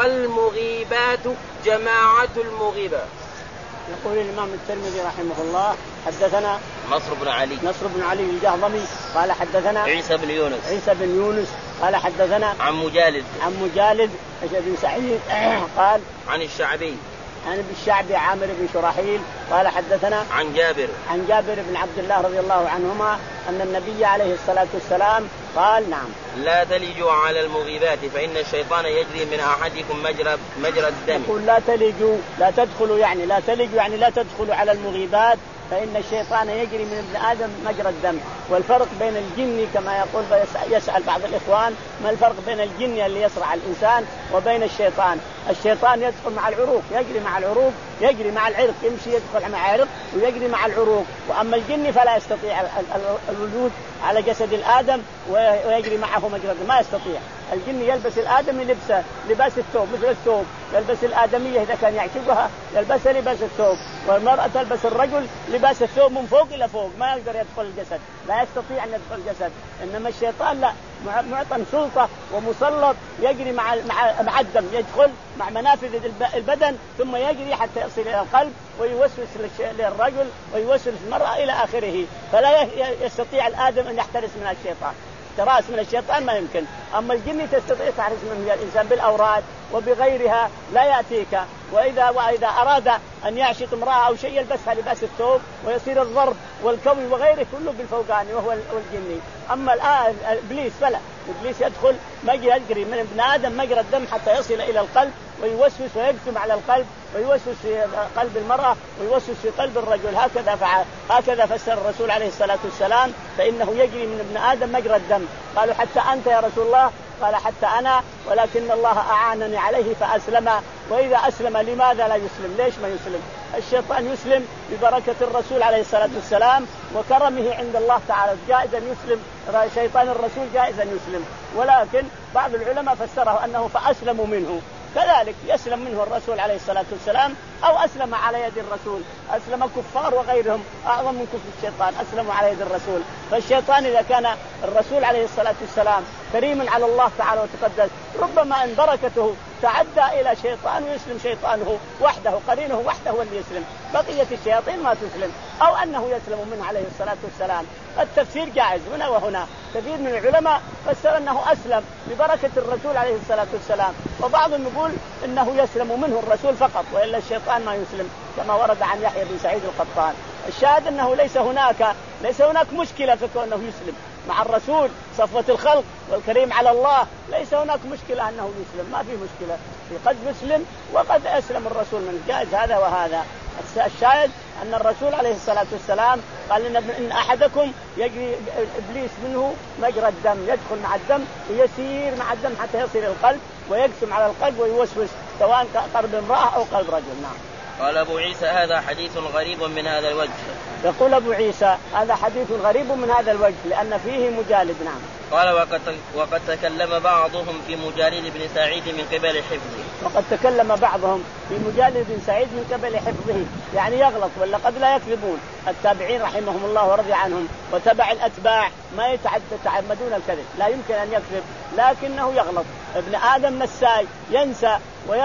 Speaker 1: والمغيبات جماعة المغيبات.
Speaker 2: يقول الإمام الترمذي رحمه الله حدثنا
Speaker 3: نصر بن علي
Speaker 2: نصر بن علي الجهضمي قال حدثنا
Speaker 3: عيسى بن يونس
Speaker 2: عيسى بن يونس قال حدثنا
Speaker 3: عن مجالد
Speaker 2: عن مجالد بن سعيد قال
Speaker 3: عن الشعبي
Speaker 2: عن ابن الشعبي عامر بن شراحيل قال حدثنا
Speaker 3: عن جابر
Speaker 2: عن جابر بن عبد الله رضي الله عنهما أن النبي عليه الصلاة والسلام قال نعم
Speaker 3: لا تلجوا على المغيبات فإن الشيطان يجري من أحدكم مجرى مجرى الدم.
Speaker 2: يقول لا تلجوا لا تدخلوا يعني لا تلجوا يعني لا تدخلوا على المغيبات فإن الشيطان يجري من ابن آدم مجرى الدم. والفرق بين الجن كما يقول يسأل بعض الإخوان ما الفرق بين الجن اللي يصرع الإنسان وبين الشيطان؟ الشيطان يدخل مع العروق يجري مع العروق يجري مع العرق يمشي يدخل مع العرق ويجري مع العروق. وأما الجن فلا يستطيع الوجود على جسد الآدم ويجري معه مجرى الدم ما يستطيع. الجن يلبس الآدم لبسه لباس الثوب مثل الثوب يلبس الآدمية إذا كان يعشقها يلبس لباس الثوب والمرأة تلبس الرجل لباس الثوب من فوق إلى فوق ما يقدر يدخل الجسد لا يستطيع أن يدخل الجسد. إنما الشيطان لا معطى سلطة ومسلط يجري مع مع مع الدم يدخل مع منافذ البدن ثم يجري حتى يصل إلى القلب ويوسوس للرجل ويوسوس المرأة إلى آخره. فلا يستطيع الآدم أن يحترس من الشيطان. تراس من الشيطان ما يمكن. أما الجن تستطيع تحرس من الإنسان بالأوراد وبغيرها لا يأتيك. وإذا وإذا أراد أن يعشق امرأة أو شيء يلبسها لباس الثوب ويصير الضرب والكوي وغيره كله بالفوقاني وهو الجني. أما الآن إبليس فلا إبليس يدخل مجرى يجري من ابن آدم مجرى الدم حتى يصل إلى القلب ويوسوس ويقسم على القلب ويوسوس في قلب المرأة ويوسوس في قلب الرجل. هكذا فعل هكذا فسر الرسول عليه الصلاة والسلام فإنه يجري من ابن آدم مجرى الدم. قالوا حتى أنت يا رسول الله؟ قال حتى أنا ولكن الله أعانني عليه فأسلم. وإذا أسلم لماذا لا يسلم؟ ليش ما يسلم؟ الشيطان يسلم ببركة الرسول عليه الصلاة والسلام وكرمه عند الله تعالى جائز أن يسلم شيطان الرسول جائز أن يسلم. ولكن بعض العلماء فسره أنه فأسلموا منه كذلك يسلم منه الرسول عليه الصلاة والسلام أو أسلم على يد الرسول. أسلم كفار وغيرهم أعظم من كفر الشيطان أسلموا على يد الرسول. فالشيطان إذا كان الرسول عليه الصلاة والسلام كريم على الله تعالى وتقدس ربما إن بركته تعدى إلى شيطان ويسلم شيطانه وحده قرينه وحده هو اللي يسلم بقية الشياطين ما تسلم أو أنه يسلم منه عليه الصلاة والسلام. التفسير جائز هنا وهنا. كثير من العلماء فسر أنه أسلم ببركة الرسول عليه الصلاة والسلام وبعضهم يقول إنه يسلم منه الرسول فقط وإلا الشيطان ما يسلم كما ورد عن يحيى بن سعيد القطان. الشاهد أنه ليس هناك ليس هناك مشكلة في كونه يسلم مع الرسول صفوة الخلق والكريم على الله. ليس هناك مشكلة أنه يسلم ما في مشكلة في قد يسلم وقد أسلم الرسول من جائز هذا وهذا. الشاهد أن الرسول عليه الصلاة والسلام قال إن أحدكم يجري إبليس منه مجرى الدم يدخل مع الدم ويسير مع الدم حتى يصل إلى القلب ويقسم على القلب ويوسوس سواء قلب امرأة أو قلب رجل. نعم.
Speaker 3: قال أبو عيسى هذا حديث غريب من هذا الوجه.
Speaker 2: يقول أبو عيسى هذا حديث غريب من هذا الوجه لأن فيه مجالد. نعم.
Speaker 3: قال وقد وقد تكلم بعضهم في مجالد بن سعيد من قبل حفظه.
Speaker 2: وقد تكلم بعضهم في مجالد بن سعيد من قبل حفظه يعني يغلط ولا قد لا يكذبون. التابعين رحمهم الله ورضي عنهم وتبع الأتباع ما يتعمدون الكذب لا يمكن أن يكذب لكنه يغلط. ابن آدم نساي ينسى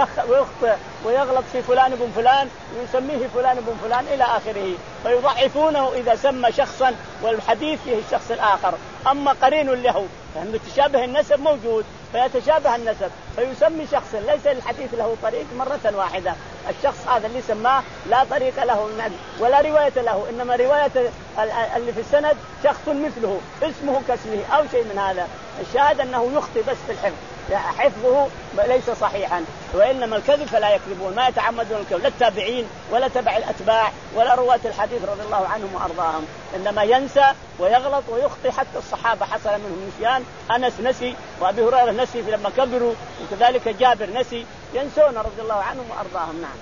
Speaker 2: ويخطئ ويغلط في فلان بن فلان ويسميه فلان بن فلان إلى آخره فيضعفونه إذا سمى شخصا والحديث فيه الشخص الآخر. أما قرين له يعني تشابه النسب موجود فيتشابه النسب فيسمي شخصا ليس الحديث له طريق مرة واحدة. الشخص هذا اللي سماه لا طريق له ولا رواية له، إنما رواية اللي في السند شخص مثله اسمه كاسمه أو شيء من هذا. الشاهد أنه يخطئ بس في الحفظ، حفظه ليس صحيحا، وإنما الكذب فلا يكذبون، ما يتعمدون الكذب، لا التابعين ولا تبع الأتباع ولا رواة الحديث رضي الله عنهم وأرضاهم، إنما ينسى ويغلط ويخطئ. حتى الصحابة حصل منهم نسيان، أنس نسي وأبي هريرة نسي لما كبروا، وكذلك جابر نسي، ينسون رضي الله عنهم وأرضاهم. نعم.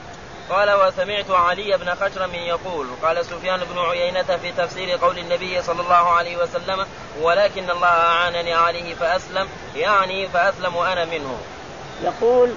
Speaker 3: قال وسمعت علي بن خشرم يقول قال سفيان بن عيينة في تفسير قول النبي صلى الله عليه وسلم ولكن الله أعانني عليه فأسلم، يعني فأسلم وأنا منه.
Speaker 2: يقول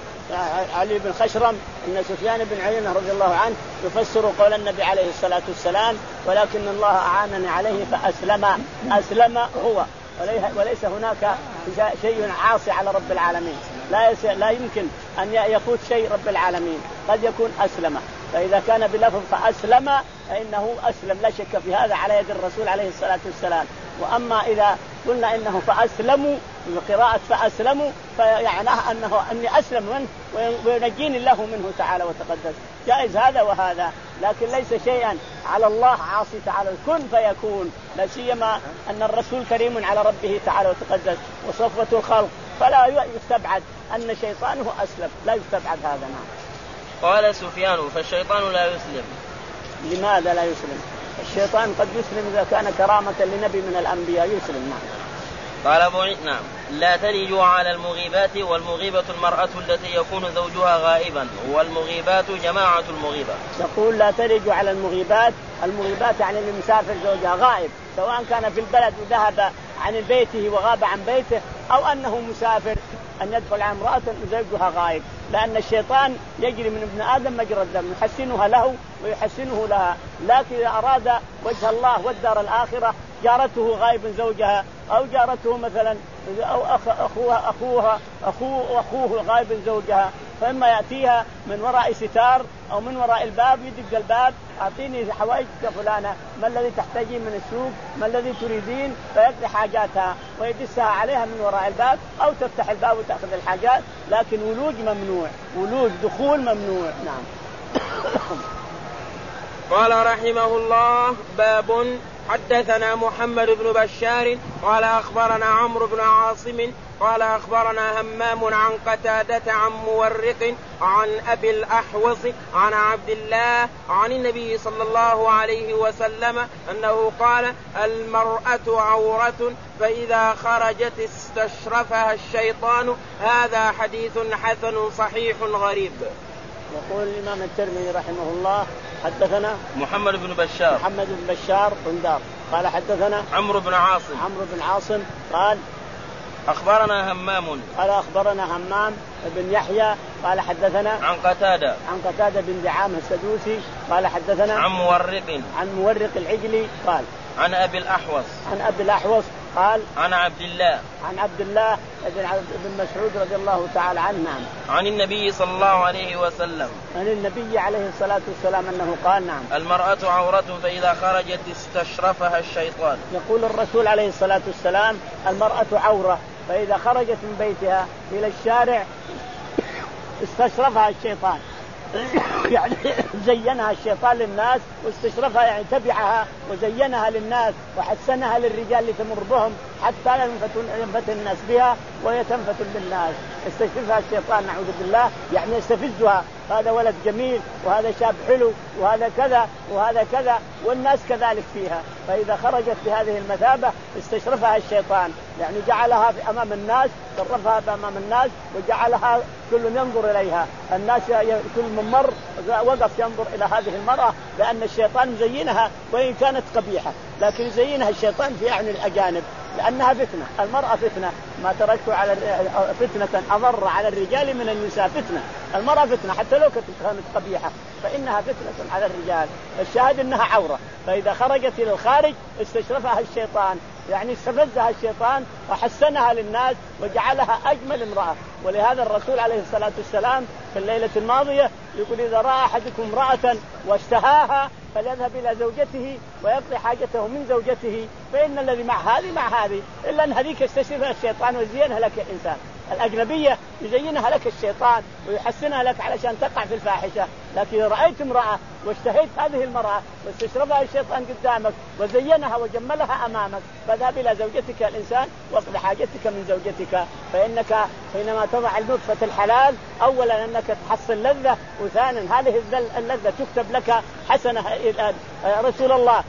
Speaker 2: علي بن خشرم إن سفيان بن عيينة رضي الله عنه يفسر قول النبي عليه الصلاة والسلام ولكن الله أعانني عليه فأسلم. أسلم هو، وليس هناك شيء عاصي على رب العالمين، لا لا يمكن أن يفوت شيء رب العالمين، قد يكون أسلم. فإذا كان بلفظ فأسلم فإنه أسلم لا شك في هذا على يد الرسول عليه الصلاة والسلام. وأما إذا قلنا إنه فأسلموا بقراءة فأسلموا فيعناه أنه أني أسلم منه وينجيني الله منه تعالى وتقدس، جائز هذا وهذا، لكن ليس شيئا على الله عاصي تعالى، كن فيكون، لا سيما أن الرسول كريم على ربه تعالى وتقدس وصفوة الخلق، فلا يستبعد أن شيطانه أسلم، لا يستبعد هذا. نعم.
Speaker 3: قال سفيان فالشيطان لا يسلم.
Speaker 2: لماذا لا يسلم؟ الشيطان قد يسلم إذا كان كرامة لنبي من الأنبياء يسلم. نعم.
Speaker 3: قال أبو نعم لا تلجوا على المغيبات، والمغيبة المرأة التي يكون زوجها غائبا، والمغيبات جماعة المغيبة.
Speaker 2: يقول لا تلجوا على المغيبات، المغيبات يعني المسافر زوجها غائب، سواء كان في البلد وذهب عن بيته وغاب عن بيته أو أنه مسافر، أن يدخل على امرأة زوجها غائب، لأن الشيطان يجري من ابن آدم مجرى الدم، يحسنها له ويحسنه لها، لكن إذا أراد وجه الله والدار الآخرة جارته غائب زوجها، أو جارته مثلا أو أخوها أخوها أخوه وأخوه غائب زوجها، فإما يأتيها من وراء ستار أو من وراء الباب، يدق الباب أعطيني حوائجك فلانة، ما الذي تحتاجين من السوق، ما الذي تريدين، فيقضي حاجاتها ويدسها عليها من وراء الباب، أو تفتح الباب وتأخذ الحاجات، لكن ولوج ممنوع، ولوج دخول ممنوع. نعم.
Speaker 1: قال رحمه الله باب حدثنا محمد بن بشار قال أخبرنا عمرو بن عاصم قال أخبرنا همام عن قتادة عن مورق عن أبي الأحوص عن عبد الله عن النبي صلى الله عليه وسلم أنه قال المرأة عورة فإذا خرجت استشرفها الشيطان. هذا حديث حسن صحيح غريب.
Speaker 2: يقول الإمام الترمذي رحمه الله حدثنا
Speaker 3: محمد بن بشار
Speaker 2: محمد بن بشار بندار قال حدثنا
Speaker 3: عمرو بن عاصم
Speaker 2: عمرو بن عاصم قال
Speaker 3: أخبرنا همام
Speaker 2: قال أخبرنا همام بن يحيى قال حدثنا
Speaker 3: عن قتادة
Speaker 2: عن قتادة بن دعامة السدوسي قال حدثنا
Speaker 3: عن مورق
Speaker 2: عن مورق العجلي قال
Speaker 3: عن أبي الأحوص
Speaker 2: عن أبي الأحوص قال
Speaker 3: عن عبد الله
Speaker 2: عن عبد الله بن مسعود رضي الله تعالى عنه. نعم.
Speaker 3: عن النبي صلى الله عليه وسلم
Speaker 2: عن النبي عليه الصلاة والسلام أنه قال نعم
Speaker 3: المرأة عورة فإذا خرجت استشرفها الشيطان.
Speaker 2: يقول الرسول عليه الصلاة والسلام المرأة عورة فإذا خرجت من بيتها إلى الشارع استشرفها الشيطان، يعني زينها الشيطان للناس، واستشرفها يعني تبعها وزينها للناس وحسنها للرجال اللي تمر بهم حتى ينفتن الناس بها وهي تنفت للناس. استشرفها الشيطان نعوذ بالله، يعني يستفزها، هذا ولد جميل وهذا شاب حلو وهذا كذا وهذا كذا، والناس كذلك فيها. فإذا خرجت بهذه المثابة استشرفها الشيطان، يعني جعلها أمام الناس، صرفها أمام الناس وجعلها كل ينظر إليها، الناس كل من مر وقف ينظر إلى هذه المرأة، لأن الشيطان زينها وإن كانت قبيحة، لكن زينها الشيطان في أعين الأجانب لأنها فتنة. المرأة فتنة، ما تركت على فتنة أضر على الرجال من النساء. فتنة المرأة فتنة حتى لو كانت قبيحة فإنها فتنة على الرجال. الشاهد أنها عورة، فإذا خرجت إلى الخارج استشرفها الشيطان، يعني استفزها الشيطان وحسنها للناس وجعلها أجمل امرأة. ولهذا الرسول عليه الصلاة والسلام في الليلة الماضية يقول إذا رأى أحدكم امرأة واشتهاها فليذهب إلى زوجته ويقضي حاجته من زوجته، فإن الذي مع هذه مع هذه، إلا أن هذيك يستشرفها الشيطان ويزينها لك الإنسان. الأجنبية يزينها لك الشيطان ويحسنها لك علشان تقع في الفاحشة. لكن إذا رأيت امرأة واشتهيت هذه المرأة واستشرفها الشيطان قدامك وزينها وجملها أمامك، فاذهب إلى زوجتك الإنسان واقض حاجتك من زوجتك. فإنك حينما تضع النطفة الحلال أولا أنك تحصل لذة، وثانيا هذه اللذة تكتب لك حسنة. رسول الله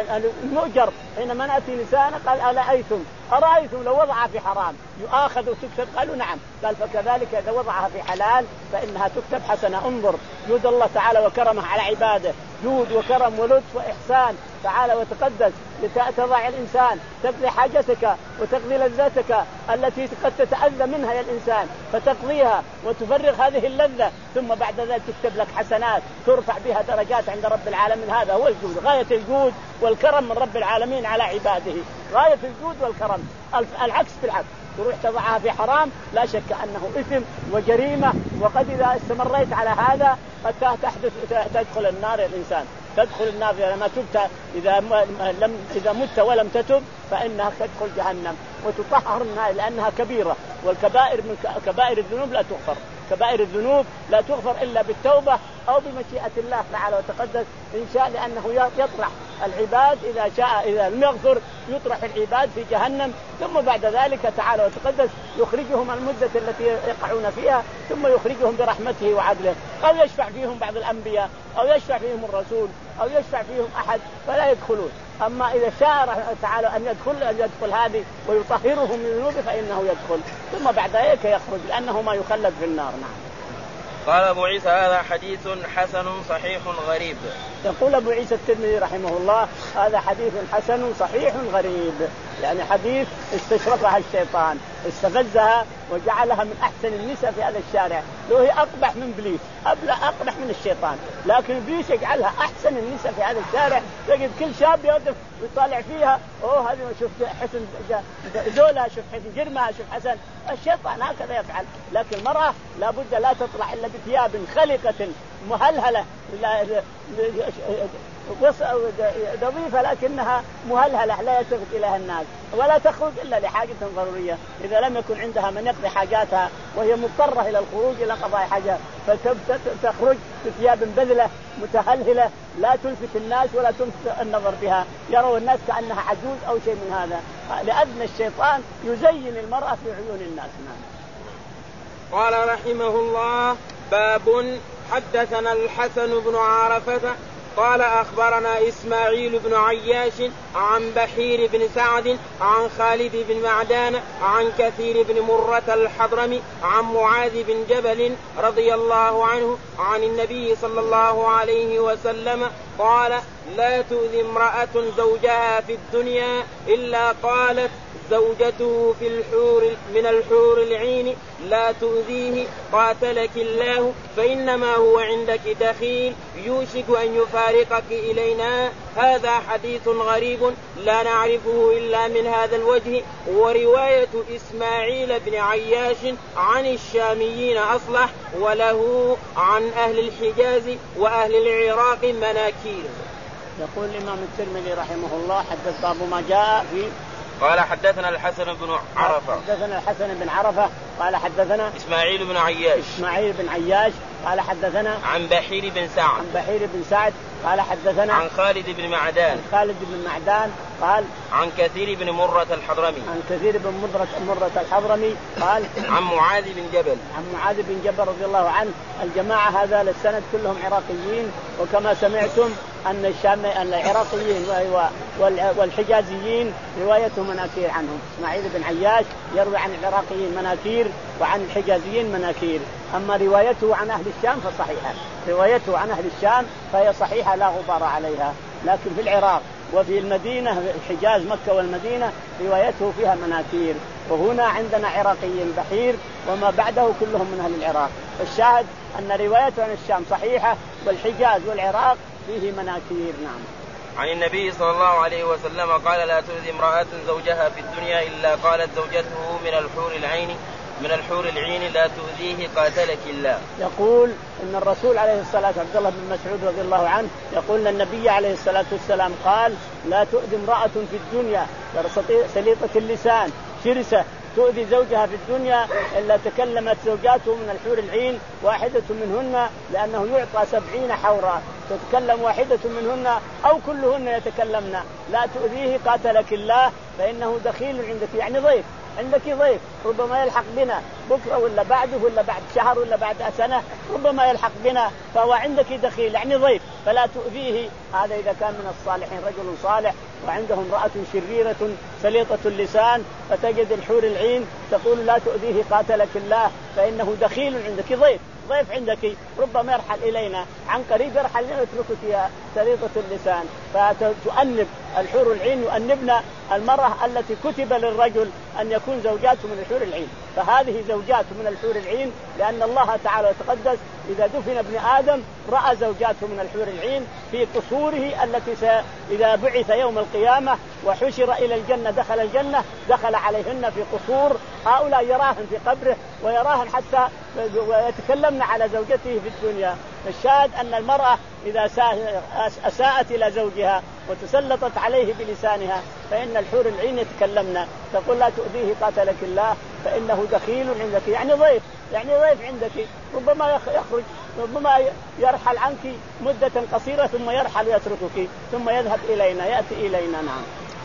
Speaker 2: المؤجر حينما نأتي نساء قال أرأيتم أرأيتم لو وضعها في حرام يؤاخذ وتكتب؟ قالوا نعم. قال فكذلك إذا وضعها في حلال فإنها تكتب حسنة. انظر جود الله تعالى وكرمه على عباده، جود وكرم ولطف وإحسان تعالى وتقدس. لتضع الإنسان تقضي حاجتك وتقضي لذتك التي قد تتأذى منها يا الإنسان، فتقضيها وتفرغ هذه اللذة، ثم بعد ذلك تكتب لك حسنات ترفع بها درجات عند رب العالمين. هذا هو الجود، غاية الجود والكرم من رب العالمين على عباده، غاية الجود والكرم. العكس بالعكس، تروح تضعها في حرام لا شك أنه إثم وجريمة، وقد إذا استمريت على هذا قد تحدث تدخل النار الإنسان، تدخل النار لما تبت. إذا لم إذا مت ولم تتب فإنها تدخل جهنم وتطهر منها، لأنها كبيرة، والكبائر من كبائر الذنوب لا تغفر. كبائر الذنوب لا تغفر إلا بالتوبة أو بمشيئة الله تعالى وتقدس إن شاء، لأنه يطرح العباد إذا شاء. إذا لم يغفر يطرح العباد في جهنم، ثم بعد ذلك تعالى وتقدس يخرجهم المدة التي يقعون فيها، ثم يخرجهم برحمته وعدله، أو يشفع فيهم بعض الأنبياء أو يشفع فيهم الرسول أو يشفع فيهم أحد فلا يدخلون. أما إذا شاء تعالى أن يدخل أن يدخل هذه ويطهرهم من ذنوبه فإنه يدخل، ثم بعد ذلك يخرج لأنه ما يخلد في النار. نعم.
Speaker 3: قال أبو عيسى هذا حديث حسن صحيح غريب.
Speaker 2: يقول أبو عيسى الترمذي رحمه الله هذا حديث حسن صحيح غريب، يعني حديث استشرفها الشيطان، استفزها وجعلها من أحسن النساء في هذا الشارع. لو هي أقبح من إبليس، أبلى أقبح من الشيطان، لكن إبليس يجعلها أحسن النساء في هذا الشارع. تجد كل شاب يقف ويطالع فيها، أوه هذه شوف حسن ذولها، شوف حسن جرمها، شوف حسن. الشيطان هكذا يفعل. لكن المرأة لابد لا تطلع إلا بثياب خلقة مهلهلة نظيفة لكنها مهلهلة لا يلتفت إليها الناس، ولا تخرج إلا لحاجة ضرورية. إذا لم يكن عندها من يقضي حاجاتها وهي مضطرة إلى الخروج إلى قضاء حاجة فتخرج بثياب بذلة متهلهلة لا تلفت الناس ولا تلفت النظر بها، يروا الناس كأنها عجوز أو شيء من هذا، لأن الشيطان يزين المرأة في عيون الناس.
Speaker 1: قال رحمه الله: باب حدثنا الحسن بن عرفة قال أخبرنا إسماعيل بن عياش عن بحير بن سعد عن خالد بن معدان عن كثير بن مرة الحضرمي عن معاذ بن جبل رضي الله عنه عن النبي صلى الله عليه وسلم قال: لا تؤذي امرأة زوجها في الدنيا إلا قالت زوجته في الحور من الحور العين لا تؤذيه قاتلك الله، فإنما هو عندك دخيل يوشك أن يفارقك إلينا. هذا حديث غريب لا نعرفه إلا من هذا الوجه. ورواية إسماعيل بن عياش عن الشاميين أصلح، وله عن أهل الحجاز وأهل العراق مناكير.
Speaker 2: يقول الإمام الترمذي رحمه الله: حدث باب ما جاء في
Speaker 3: قال حدثنا الحسن بن عرفة
Speaker 2: حدثنا الحسن بن عرفة قال حدثنا
Speaker 3: إسماعيل بن عياش
Speaker 2: إسماعيل بن عياش قال حدثنا
Speaker 3: عن بحير بن سعد
Speaker 2: عن بحير بن سعد قال حدثنا
Speaker 3: عن خالد بن معدان
Speaker 2: عن خالد بن معدان قال
Speaker 3: عن كثير بن مرة الحضرمي
Speaker 2: عن كثير بن مرة مرة الحضرمي قال
Speaker 3: عن معاذ بن جبل
Speaker 2: عن معاذ بن جبل رضي الله عنه. الجماعة هذا للسند كلهم عراقيين، وكما سمعتم أن الشام أن العراقيين والحجازيين روايتهم مناكير عنهم. إسماعيل بن عياش يروي عن العراقيين مناكير وعن الحجازيين مناكير، أما روايته عن أهل الشام فصحيحة. روايته عن أهل الشام فهي صحيحة لا غبار عليها، لكن في العراق وفي المدينة الحجاز مكة والمدينة روايته فيها مناكير. وهنا عندنا عراقيين بحير وما بعده كلهم من أهل العراق. الشاهد أن روايته عن الشام صحيحة، والحجاز والعراق فيه مناكير. نعم.
Speaker 3: عن النبي صلى الله عليه وسلم قال: لا تؤذي امرأة زوجها في الدنيا إلا قالت زوجته من الحور العين من الحور العين لا تؤذيه قاتلك الله.
Speaker 2: يقول إن الرسول عليه الصلاة والسلام عبد الله بن مسعود رضي الله عنه يقول أن النبي عليه الصلاة والسلام قال لا تؤذي امرأة في الدنيا سليطة اللسان شرسة تؤذي زوجها في الدنيا إلا تكلمت زوجاته من الحور العين واحدة منهن لأنه يعطى سبعين حورا تتكلم واحدة منهن أو كلهن يتكلمن لا تؤذيه قاتلك الله فإنه دخيل عندك يعني ضيف عندك ضيف ربما يلحق بنا بكرة ولا بعده ولا بعد شهر ولا بعد سنة ربما يلحق بنا فهو عندك دخيل يعني ضيف فلا تؤذيه. هذا إذا كان من الصالحين رجل صالح وعنده امرأة شريرة سليطة اللسان فتجد الحور العين تقول لا تؤذيه قاتلك الله فإنه دخيل عندك ضيف ضيف عندك ربما يرحل إلينا عن قريب يرحل يتركك يا سليطة اللسان فتؤنب الحور العين يؤنبنا المرأة التي كتب للرجل أن يكون زوجاته من الحور العين فهذه زوجاته من الحور العين لأن الله تعالى يتقدس إذا دفن ابن آدم رأى زوجاته من الحور العين في قصوره التي س... إذا بعث يوم القيامة وحشر إلى الجنة دخل الجنة دخل عليهن في قصور هؤلاء يراهن في قبره ويراهن حتى ويتكلمن على زوجته في الدنيا. الشاهد أن المرأة إذا أساءت إلى زوجها وتسلطت عليه بلسانها فإن الحور العين يتكلمن تقول لا تؤذيه قاتلك الله فإنه دخيل عندك يعني ضيف يعني ضيف عندك ربما يخرج ربما يرحل عنك مدة قصيرة ثم يرحل ويتركك ثم يذهب إلينا يأتي إلينا. نعم.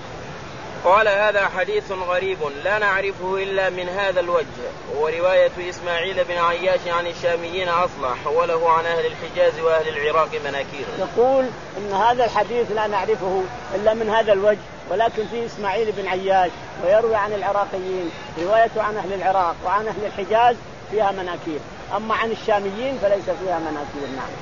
Speaker 3: قال هذا حديث غريب لا نعرفه إلا من هذا الوجه ورواية إسماعيل بن عياش عن الشاميين أصلح وله عن أهل الحجاز وأهل العراق مناكير.
Speaker 2: يقول إن هذا الحديث لا نعرفه إلا من هذا الوجه ولكن فيه إسماعيل بن عياش ويروي عن العراقيين روايته عن أهل العراق وعن أهل الحجاز فيها مناكير أما عن الشاميين فليس فيها مناكير. نعم.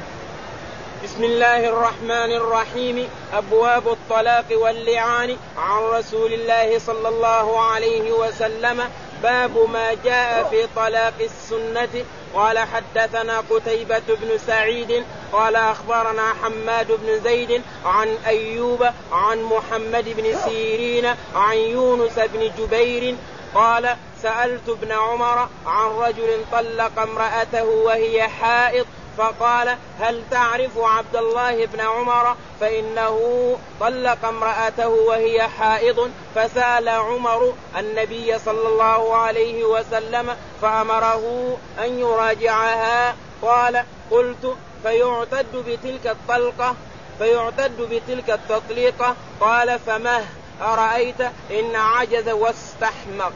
Speaker 1: بسم الله الرحمن الرحيم. أبواب الطلاق واللعان عن رسول الله صلى الله عليه وسلم. باب ما جاء في طلاق السنة. قال حدثنا قتيبة بن سعيد قال أخبرنا حماد بن زيد عن أيوب عن محمد بن سيرين عن يونس بن جبير قال سألت ابن عمر عن رجل طلق امرأته وهي حائض فقال هل تعرف عبد الله بن عمر فإنه طلق امرأته وهي حائض فسأل عمر النبي صلى الله عليه وسلم فأمره أن يراجعها قال قلت فيعتد بتلك الطلقة فيعتد بتلك التطليقة قال فمه أرأيت إن عجز واستحمق.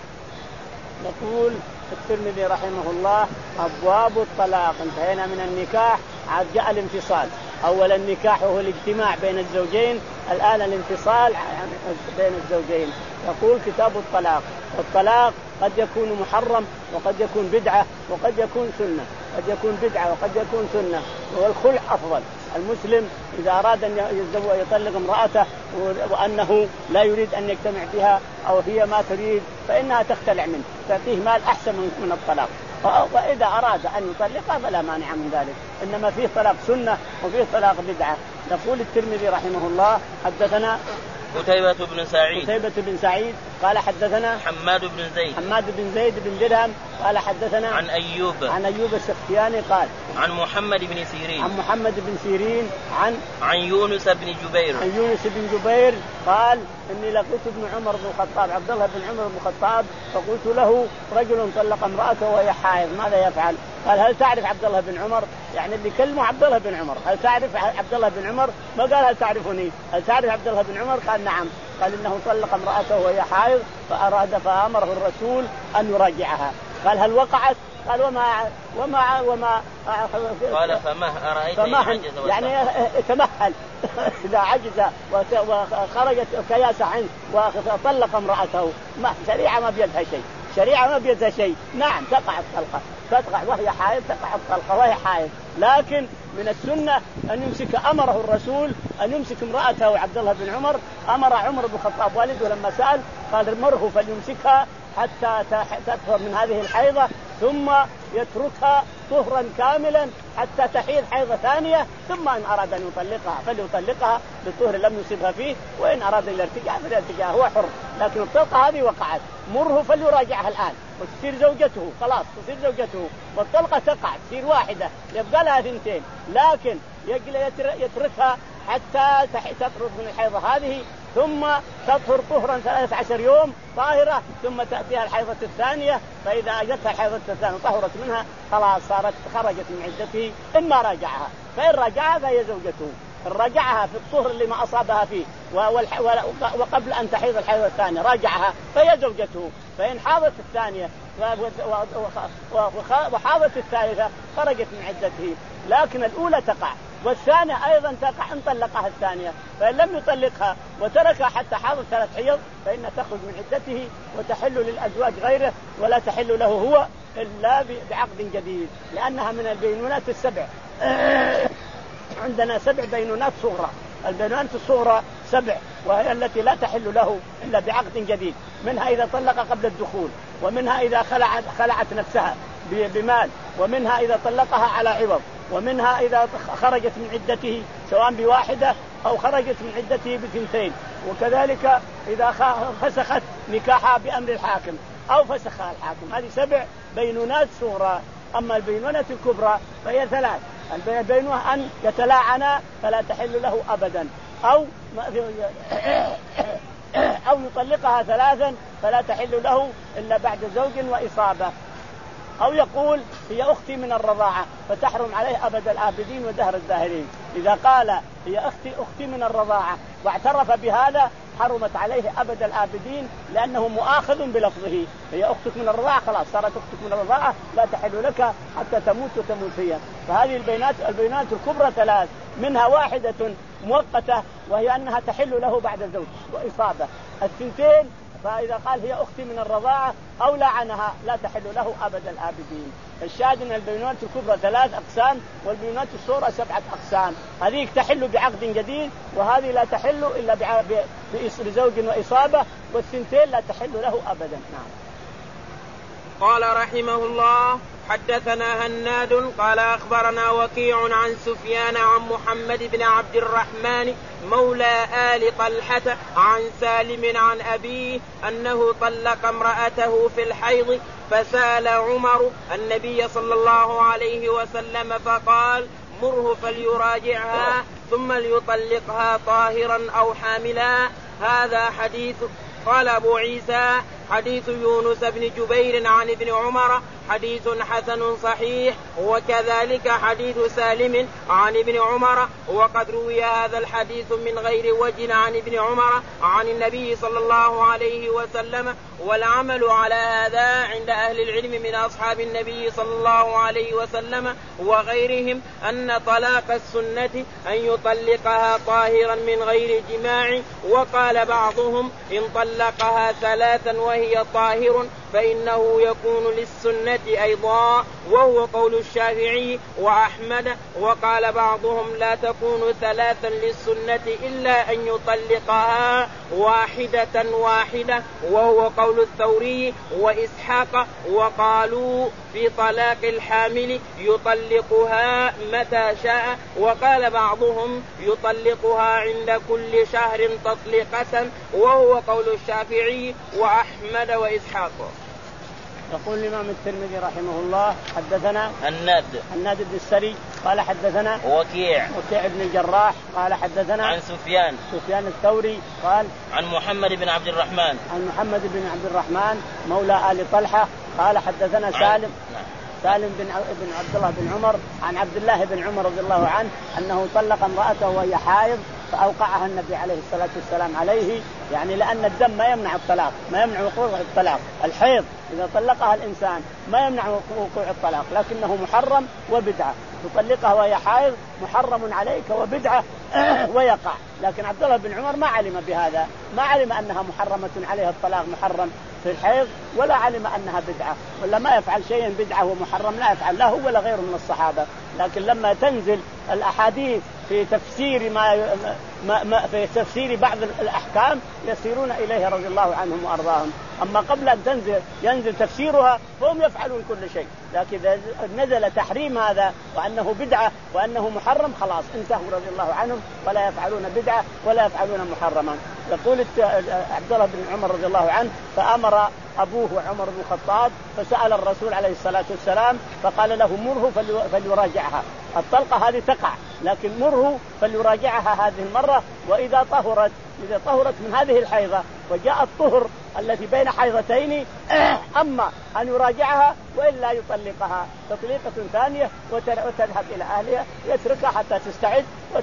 Speaker 2: يقول الترمذي رحمه الله أبواب الطلاق انتهينا من النكاح عاد جاء الانفصال. أول النكاح هو الاجتماع بين الزوجين الآن الانفصال بين الزوجين. يقول كتاب الطلاق. الطلاق قد يكون محرم وقد يكون بدعة وقد يكون سنة قد يكون بدعة وقد يكون سنة والخلع أفضل. المسلم إذا أراد أن يطلق امرأته وأنه لا يريد أن يجتمع بها أو هي ما تريد فإنها تختلع منه تعطيه مال أحسن من الطلاق. وإذا أراد أن يطلقها فلا مانع من ذلك إنما فيه طلاق سنة وفيه طلاق بدعة. يقول الترمذي رحمه الله حدثنا
Speaker 3: قتيبة بن سعيد
Speaker 2: قتيبة بن سعيد قال حدثنا
Speaker 3: حماد بن زيد
Speaker 2: حماد بن زيد بن درهم قال حدثنا
Speaker 3: عن أيوب
Speaker 2: عن أيوب السختياني قال
Speaker 3: عن محمد بن سيرين
Speaker 2: عن محمد بن سيرين عن
Speaker 3: عن يونس بن جبير
Speaker 2: عن يونس بن جبير قال إني لقيت ابن عمر بن الخطاب عبد الله بن عمر بن الخطاب فقلت له رجل طلق امرأته وهي حائض ماذا يفعل؟ قال هل تعرف عبد الله بن عمر؟ يعني اللي كلمه عبد الله بن عمر هل تعرف عبد الله بن عمر؟ ما قال هل تعرفني؟ هل تعرف عبد الله بن عمر؟ قال نعم. قال إنه طلق امرأته وهي حائض فأراد فأمره الرسول أن يراجعها. قال هل وقعت؟ قال وما وما وما
Speaker 3: قال فما أرأيت
Speaker 2: فما يعني تمهل إذا عجز وخرجت كياسة عنه وطلق امرأته ما شريعة ما بيدها شيء شريعة ما بيدها شيء. نعم تقع الطلقة تقع وهي حائض تقع الطلقة وهي حائض لكن من السنة أن يمسك أمره الرسول أن يمسك امرأته. وعبد الله بن عمر أمر عمر بن الخطاب والده لما سأل قال مره فليمسكها حتى تطهر من هذه الحيضة ثم يتركها طهرا كاملا حتى تحيض حيضة ثانية، ثم إن أراد أن يطلقها فليطلقها بالطهر لم يصبها فيه، وإن أراد الارتجاع فالارتجاع هو حر. لكن الطلقة هذه وقعت، مره فليراجعها الآن وتصير زوجته، خلاص تصير زوجته، والطلقة تقع تصير واحدة يبقى لها ثنتين، لكن يتركها حتى تطرد من الحيضة هذه ثم تطهر طهرا ثلاثة عشر يوم طاهرة، ثم تأتيها الحيضة الثانية، فإذا أجتها الحيضة الثانية طهرت منها خلاص صارت خرجت من عدته إن ما راجعها، فإن راجعها فهي زوجته، إن راجعها في الطهر اللي ما أصابها فيه وقبل أن تحيض الحيضة الثانية راجعها فهي زوجته، فإن حاضت الثانية وحاضت الثالثة خرجت من عدته، لكن الأولى تقع والثانية أيضا تقع إن طلقها الثانية، فإن لم يطلقها وتركها حتى حاضر ثلاث حيض فإن تخرج من عدته وتحل للأزواج غيره، ولا تحل له هو إلا بعقد جديد، لأنها من البينونات السبع. عندنا سبع بينونات صغرى، البينونات الصغرى سبع وهي التي لا تحل له إلا بعقد جديد، منها إذا طلق قبل الدخول، ومنها إذا خلعت, خلعت نفسها بمال، ومنها إذا طلقها على عوض، ومنها إذا خرجت من عدته سواء بواحدة أو خرجت من عدته بثنتين، وكذلك إذا فسخت نكاحها بأمر الحاكم أو فسخها الحاكم. هذه سبع بينونات صغرى. أما البينونة الكبرى فهي ثلاث، البينونة أن يتلاعنا فلا تحل له أبدا، أو أو يطلقها ثلاثا فلا تحل له إلا بعد زوج وإصابة، أو يقول هي أختي من الرضاعة فتحرم عليه أبد الآبدين ودهر الداهرين. إذا قال هي أختي أختي من الرضاعة واعترف بهذا حرمت عليه أبد الآبدين، لأنه مؤاخذ بلفظه، هي أختك من الرضاعة خلاص صارت أختك من الرضاعة لا تحل لك حتى تموت وتموت هي. فهذه البينات البينات الكبرى ثلاث، منها واحدة مؤقتة وهي أنها تحل له بعد زوج وإصابة، الثنتين فإذا قال هي أختي من الرضاعة أو لعنها لا تحل له أبد الآبدين. الشاهد أن البينات الكبرى ثلاث أقسام والبينات الصغرى سبعة أقسام، هذه تحل بعقد جديد وهذه لا تحل إلا بزوج وإصابة، والثنتين لا تحل له أبدا. نعم.
Speaker 1: قال رحمه الله حدثنا هناد قال أخبرنا وكيع عن سفيان عن محمد بن عبد الرحمن مولى آل طلحة عن سالم عن أبيه أنه طلق امرأته في الحيض، فسأل عمر النبي صلى الله عليه وسلم فقال مره فليراجعها ثم ليطلقها طاهرا أو حاملا. هذا حديث. قال أبو عيسى حديث يونس بن جبير عن ابن عمر حديث حسن صحيح، وكذلك حديث سالم عن ابن عمر، وقد روي هذا الحديث من غير وجه عن ابن عمر عن النبي صلى الله عليه وسلم، والعمل على هذا عند أهل العلم من أصحاب النبي صلى الله عليه وسلم وغيرهم أن طلاق السنة أن يطلقها طاهرا من غير جماع. وقال بعضهم إن طلقها ثلاثا وهي طاهر فإنه يكون للسنة أيضا، وهو قول الشافعي وأحمد. وقال بعضهم لا تكون ثلاثا للسنة إلا أن يطلقها واحدة واحدة، وهو قول الثوري وإسحاق. وقالوا في طلاق الحامل يطلقها متى شاء، وقال بعضهم يطلقها عند كل شهر تطلقة، وهو قول الشافعي وأحمد وإسحاق.
Speaker 2: يقول الإمام الترمذي رحمه الله حدثنا
Speaker 3: الناد
Speaker 2: الناد بن السري قال حدثنا
Speaker 3: وكيع
Speaker 2: وكيع بن الجراح قال حدثنا
Speaker 3: عن سفيان
Speaker 2: سفيان الثوري قال
Speaker 3: عن محمد بن عبد الرحمن
Speaker 2: عن محمد بن عبد الرحمن مولى آل طلحة قال حدثنا سالم
Speaker 3: نعم.
Speaker 2: سالم بن بن عبد الله بن عمر عن عبد الله بن عمر رضي الله عنه أنه طلق امرأته وهي حائض فأوقعها النبي عليه الصلاة والسلام عليه، يعني لأن الدم ما يمنع الطلاق، ما يمنع وقوع الطلاق. الحيض إذا طلقها الإنسان ما يمنع وقوع الطلاق، لكنه محرم وبدعة. تطلقها وهي حائض محرم عليك وبدعة ويقع. لكن عبد الله بن عمر ما علم بهذا، ما علم أنها محرمة عليها الطلاق محرم في الحيض، ولا علم أنها بدعة، ولا ما يفعل شيئا بدعة ومحرم لا يفعل لا هو ولا غيره من الصحابة. لكن لما تنزل الأحاديث في تفسير ما, ما, ما في تفسير بعض الأحكام يسيرون إليه رضي الله عنهم وأرضاهم. أما قبل أن تنزل ينزل تفسيرها فهم يفعلون كل شيء، لكن إذا نزل تحريم هذا وأنه بدعة وأنه محرم خلاص انتهوا رضي الله عنهم ولا يفعلون بدعة ولا يفعلون محرما. يقول عبد الله بن عمر رضي الله عنه فأمر أبوه عمر بن الخطاب فسأل الرسول عليه الصلاة والسلام فقال له مره فليراجعها. الطلقة هذه تقع لكن مره فليراجعها هذه المرة، وإذا طهرت إذا طهرت من هذه الحيضة وجاء الطهر التي بين حيضتين أما أن يراجعها وإلا يطلقها تطليقة ثانية وتذهب إلى أهلها يتركها حتى تستعد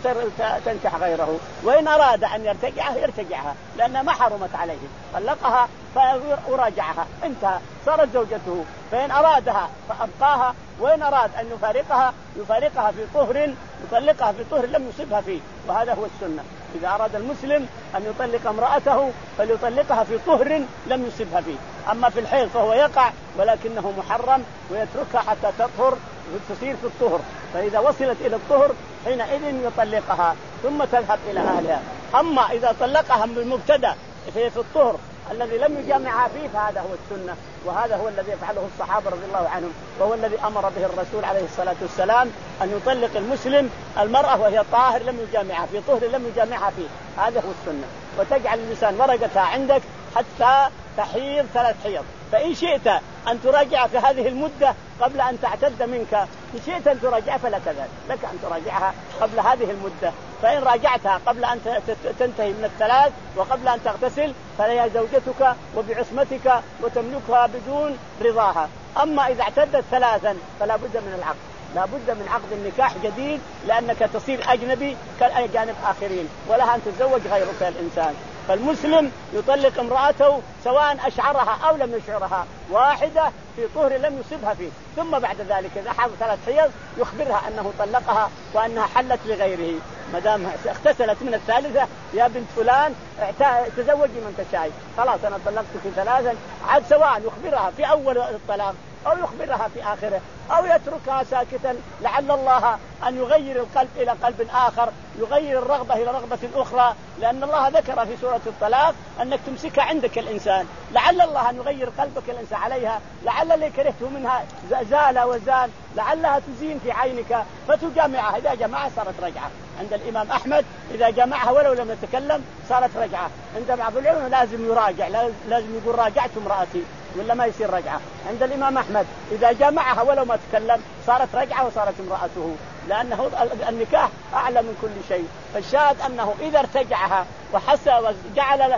Speaker 2: وتنكح غيره. وإن أراد أن يرتجعها يرتجعها لأنها ما حرمت عليه، طلقها فأراجعها انتهى صارت زوجته. فإن أرادها فأبقاها، وإن أراد أن يفارقها يفارقها في طهر يطلقها في طهر لم يصبها فيه، وهذا هو السنة. إذا أراد المسلم أن يطلق امرأته فليطلقها في طهر لم يصبها فيه. أما في الحيض فهو يقع ولكنه محرم ويتركها حتى تطهر وتصير في الطهر، فإذا وصلت إلى الطهر حينئذ يطلقها ثم تذهب إلى أهلها. أما إذا طلقها بالمبتدأ في الطهر الذي لم يجامعها فيه فهذا هو السنة، وهذا هو الذي يفعله الصحابة رضي الله عنهم، وهو الذي أمر به الرسول عليه الصلاة والسلام أن يطلق المسلم المرأة وهي طاهر لم يجامعها في طهر لم يجامعها فيه، هذا هو السنة. وتجعل اللسان ورقتها عندك حتى تحيض ثلاث حيض، فإن شئت أن تراجع في هذه المدة قبل أن تعتد منك، إن شئت أن تراجع فلك ذلك، لك أن تراجعها قبل هذه المدة. فإن راجعتها قبل أن تنتهي من الثلاث وقبل أن تغتسل فهي زوجتك وبعصمتك وتملكها بدون رضاها. أما إذا اعتدت ثلاثا فلا بد من العقد، لا بد من عقد النكاح جديد، لأنك تصير أجنبي كالأجانب آخرين ولها أن تتزوج غيرك الإنسان. فالمسلم يطلق امرأته سواء أشعرها أو لم يشعرها، واحدة في طهر لم يصبها فيه، ثم بعد ذلك إذا حاض ثلاث حيض يخبرها أنه طلقها وأنها حلت لغيره. ما دام اغتسلت من الثالثة يا بنت فلان تزوجي من تشاء، خلاص أنا طلقتك ثلاثا، عاد سواء يخبرها في أول الطلاق أو يخبرها في آخره أو يتركها ساكتا، لعل الله أن يغير القلب إلى قلب آخر، يغير الرغبة إلى رغبة أخرى، لأن الله ذكر في سورة الطلاق أنك تمسكها عندك الإنسان، لعل الله أن يغير قلبك الإنسان عليها، لعل اللي كرهته منها زال وزال، لعلها تزين في عينك فتجامعها. إذا جمعها صارت رجعة. عند الإمام أحمد إذا جمعها ولو لم يتكلم صارت رجعة. عند بعض العلماء لازم يراجع، لازم يقول راجعت امرأتي ولا ما يصير رجعة. عند الإمام أحمد إذا جمعها ولو ما تكلم صارت رجعة وصارت امرأته، لأنه النكاح أعلى من كل شيء. فالشاهد أنه إذا ارتجعها وحس وجعل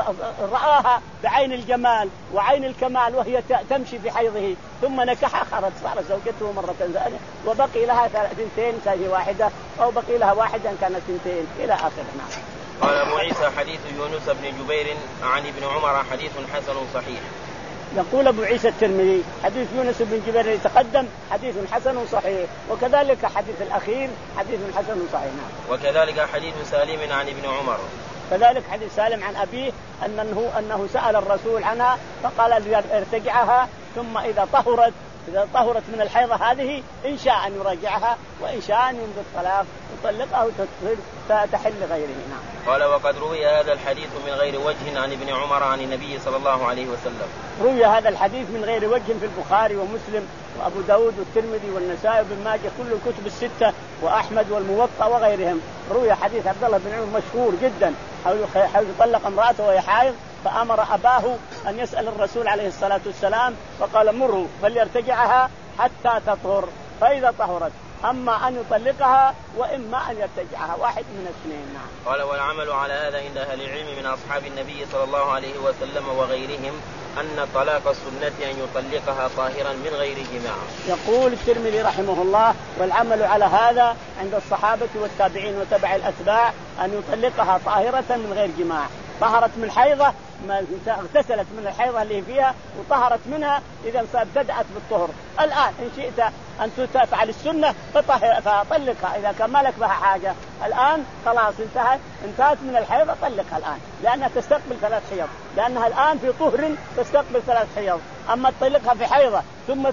Speaker 2: ورآها بعين الجمال وعين الكمال وهي تمشي في حيضه ثم نكحها خرج صارت زوجته مرة ثانية، وبقي لها ثنتين كانت واحدة أو بقي لها واحدة كانت ثنتين إلى آخره. نعم.
Speaker 3: قال أبو عيسى حديث يونس بن جبير عن ابن عمر حديث حسن صحيح.
Speaker 2: يقول أبو عيسى الترمذي حديث يونس بن جبير يتقدم حديث حسن صحيح، وكذلك حديث الأخير حديث حسن صحيح. نعم.
Speaker 3: وكذلك حديث سالم عن ابن عمر،
Speaker 2: كذلك حديث سالم عن أبيه أنه أنه سأل الرسول عنها فقال ارتجعها ثم إذا طهرت إذا طهرت من الحيضة هذه إن شاء أن يراجعها وإن شاء أن ينزل الطلاق يطلقها وتحل غيره. نعم.
Speaker 3: قال وقد روي هذا الحديث من غير وجه عن ابن عمر عن النبي صلى الله عليه وسلم.
Speaker 2: روي هذا الحديث من غير وجه في البخاري ومسلم وأبو داود والترمذي والنسائي وابن ماجه كل الكتب الستة وأحمد والموطأ وغيرهم. روي حديث عبد الله بن عمر مشهور جدا حيث طلق امرأته وهي حائض فأمر أباه أن يسأل الرسول عليه الصلاة والسلام فقال مره فليرتجعها حتى تطهر، فإذا طهرت أما أن يطلقها وإما أن يرتجعها، واحد من الاثنين. نعم.
Speaker 3: قال والعمل على هذا عند أهل العلم من أصحاب النبي صلى الله عليه وسلم وغيرهم أن طلاق السنة أن يطلقها طاهرا من غير جماع.
Speaker 2: يقول الترمذي رحمه الله والعمل على هذا عند الصحابة والتابعين وتبع الأتباع أن يطلقها طاهرة من غير جماع، طهرت من حيضة اغتسلت من الحيضة اللي فيها وطهرت منها إذا فابتدأت بالطهر. الآن إن شئت أن تفعل السنة فطلقها إذا كان مالك بها حاجة، الآن خلاص انتهت انتهت من الحيضة طلقها الآن لأنها تستقبل ثلاث حيض، لأنها الآن في طهر تستقبل ثلاث حيض. أما تطلقها في حيضة ثم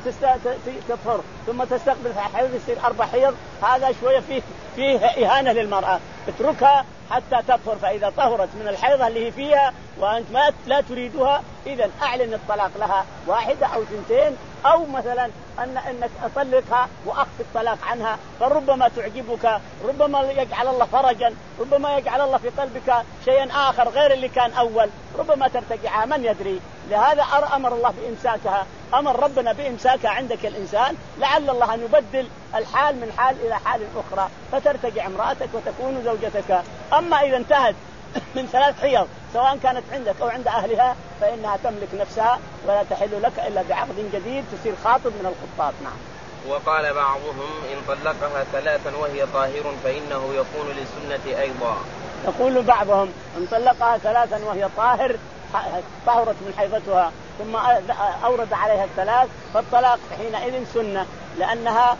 Speaker 2: تطهر ثم تستقبل في حيض يصير أربع حيض، هذا شوية فيه فيه إهانة للمرأة. اتركها حتى تطهر، فإذا طهرت من الحيضة اللي هي فيها وأنت ما لا تريدها إذن أعلن الطلاق لها واحدة أو ثنتين، أو مثلا أن أنك أطلقها وأخفي الطلاق عنها، فربما تعجبك، ربما يجعل الله فرجا، ربما يجعل الله في قلبك شيئا آخر غير اللي كان أول، ربما ترتجعها من يدري. لهذا أمر الله بإمساكها، أمر ربنا بإمساكها عندك الإنسان، لعل الله أن يبدل الحال من حال إلى حال أخرى فترتجع امرأتك وتكون زوجتك. أما إذا انتهت من ثلاث حيض سواء كانت عندك أو عند أهلها فإنها تملك نفسها ولا تحل لك إلا بعقد جديد تصير خاطب من الخطاب. نعم.
Speaker 3: وقال بعضهم إن طلقها ثلاثا وهي طاهر فإنه يكون للسنة أيضا.
Speaker 2: يقول بعضهم إن طلقها ثلاثا وهي طاهر طهرت من حيضتها ثم أورد عليها الثلاث فالطلاق حينئذ سنة، لأنها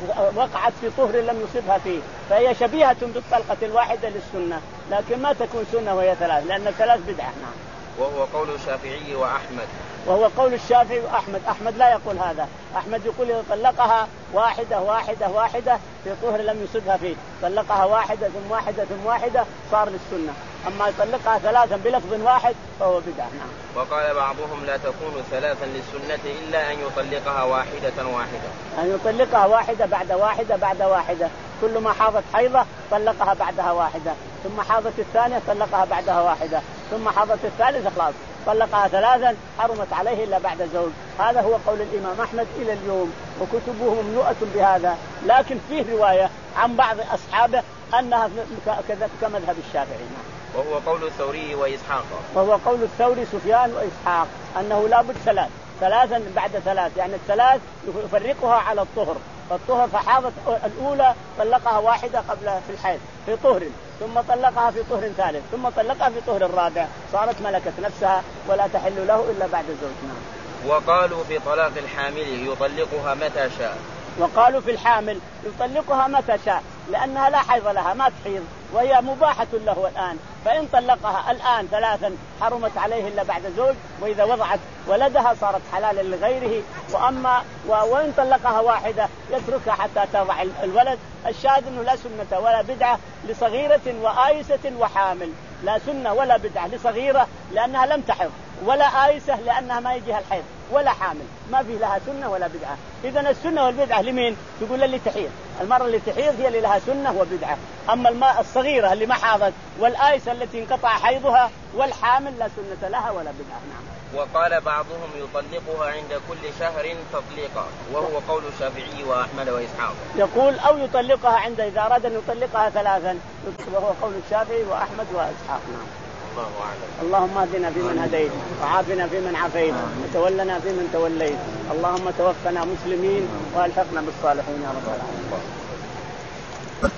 Speaker 2: وقعت في طهر لم يصبها فيه، فهي شبيهة بالطلقة الواحدة للسنة، لكن ما تكون سنة وهي ثلاث، لأن الثلاث بدعة. نعم.
Speaker 3: وهو قول الشافعي وأحمد.
Speaker 2: وهو قول الشافعي وأحمد. أحمد لا يقول هذا، أحمد يقول إذا طلقها واحدة واحدة واحدة في طهر لم يصبها فيه، طلقها واحدة ثم واحدة ثم واحدة صار للسنة، أما يطلقها ثلاثا بلفظ واحد فهو بدعة. نعم.
Speaker 3: وقال بعضهم لا تكون ثلاثا للسنة إلا أن يطلقها واحدة واحدة،
Speaker 2: أن يطلقها واحدة بعد واحدة بعد واحدة، كل ما حاضت حيضة طلقها بعدها واحدة، ثم حاضت الثانية طلقها بعدها واحدة، ثم حاضت الثالثة خلاص طلقها ثلاثا حرمت عليه إلا بعد زوج. هذا هو قول الإمام أحمد إلى اليوم، وكتبه مملوءة بهذا، لكن فيه رواية عن بعض أصحابه أنها كمذهب الشافعي.
Speaker 3: وهو قول الثوري وإسحاق.
Speaker 2: وهو قول الثوري سفيان وإسحاق أنه لا بد ثلاث ثلاثا بعد ثلاث، يعني الثلاث يفرقها على الطهر، فالطهر فحاضت الأولى طلقها واحدة قبل في الحيض في طهر، ثم طلقها في طهر ثالث، ثم طلقها في طهر الرابع، صارت ملكت نفسها ولا تحل له إلا بعد زوجها.
Speaker 3: وقالوا في طلاق الحامل يطلقها متى شاء.
Speaker 2: وقالوا في الحامل يطلقها متى شاء لأنها لا حيض لها، ما تحيض وهي مباحة له الآن، فإن طلقها الآن ثلاثا حرمت عليه إلا بعد زوج، وإذا وضعت ولدها صارت حلالا لغيره. وأما وإن طلقها واحدة يتركها حتى تضع الولد. الشاهد أنه لا سنة ولا بدعة لصغيرة وآيسة وحامل، لا سنة ولا بدعة لصغيرة لأنها لم تحض، ولا آيسة لأنها ما يجيها الحيض، ولا حامل، ما في لها سنة ولا بدعة. إذن السنة والبدعة لمين؟ تقول اللي تحيض، المرة اللي تحيض هي اللي لها سنة وبدعة. أما الماء الصغيرة اللي ما حاضت والآيسة التي انقطع حيضها والحامل لا سنة لها ولا بدعة. نعم.
Speaker 3: وقال بعضهم يطلقها عند كل شهر تطليقا، وهو قول الشافعي وأحمد وإسحاق.
Speaker 2: يقول أو يطلقها عند إذا أراد أن يطلقها ثلاثا، وهو قول الشافعي وأحمد وإسحاق. نعم.
Speaker 3: الله أعلم.
Speaker 2: اللهم اهدنا فيمن هديت، وعافنا فيمن عافيت، وتولنا فيمن توليت، اللهم توفنا مسلمين والحقنا بالصالحين يا رب العالمين.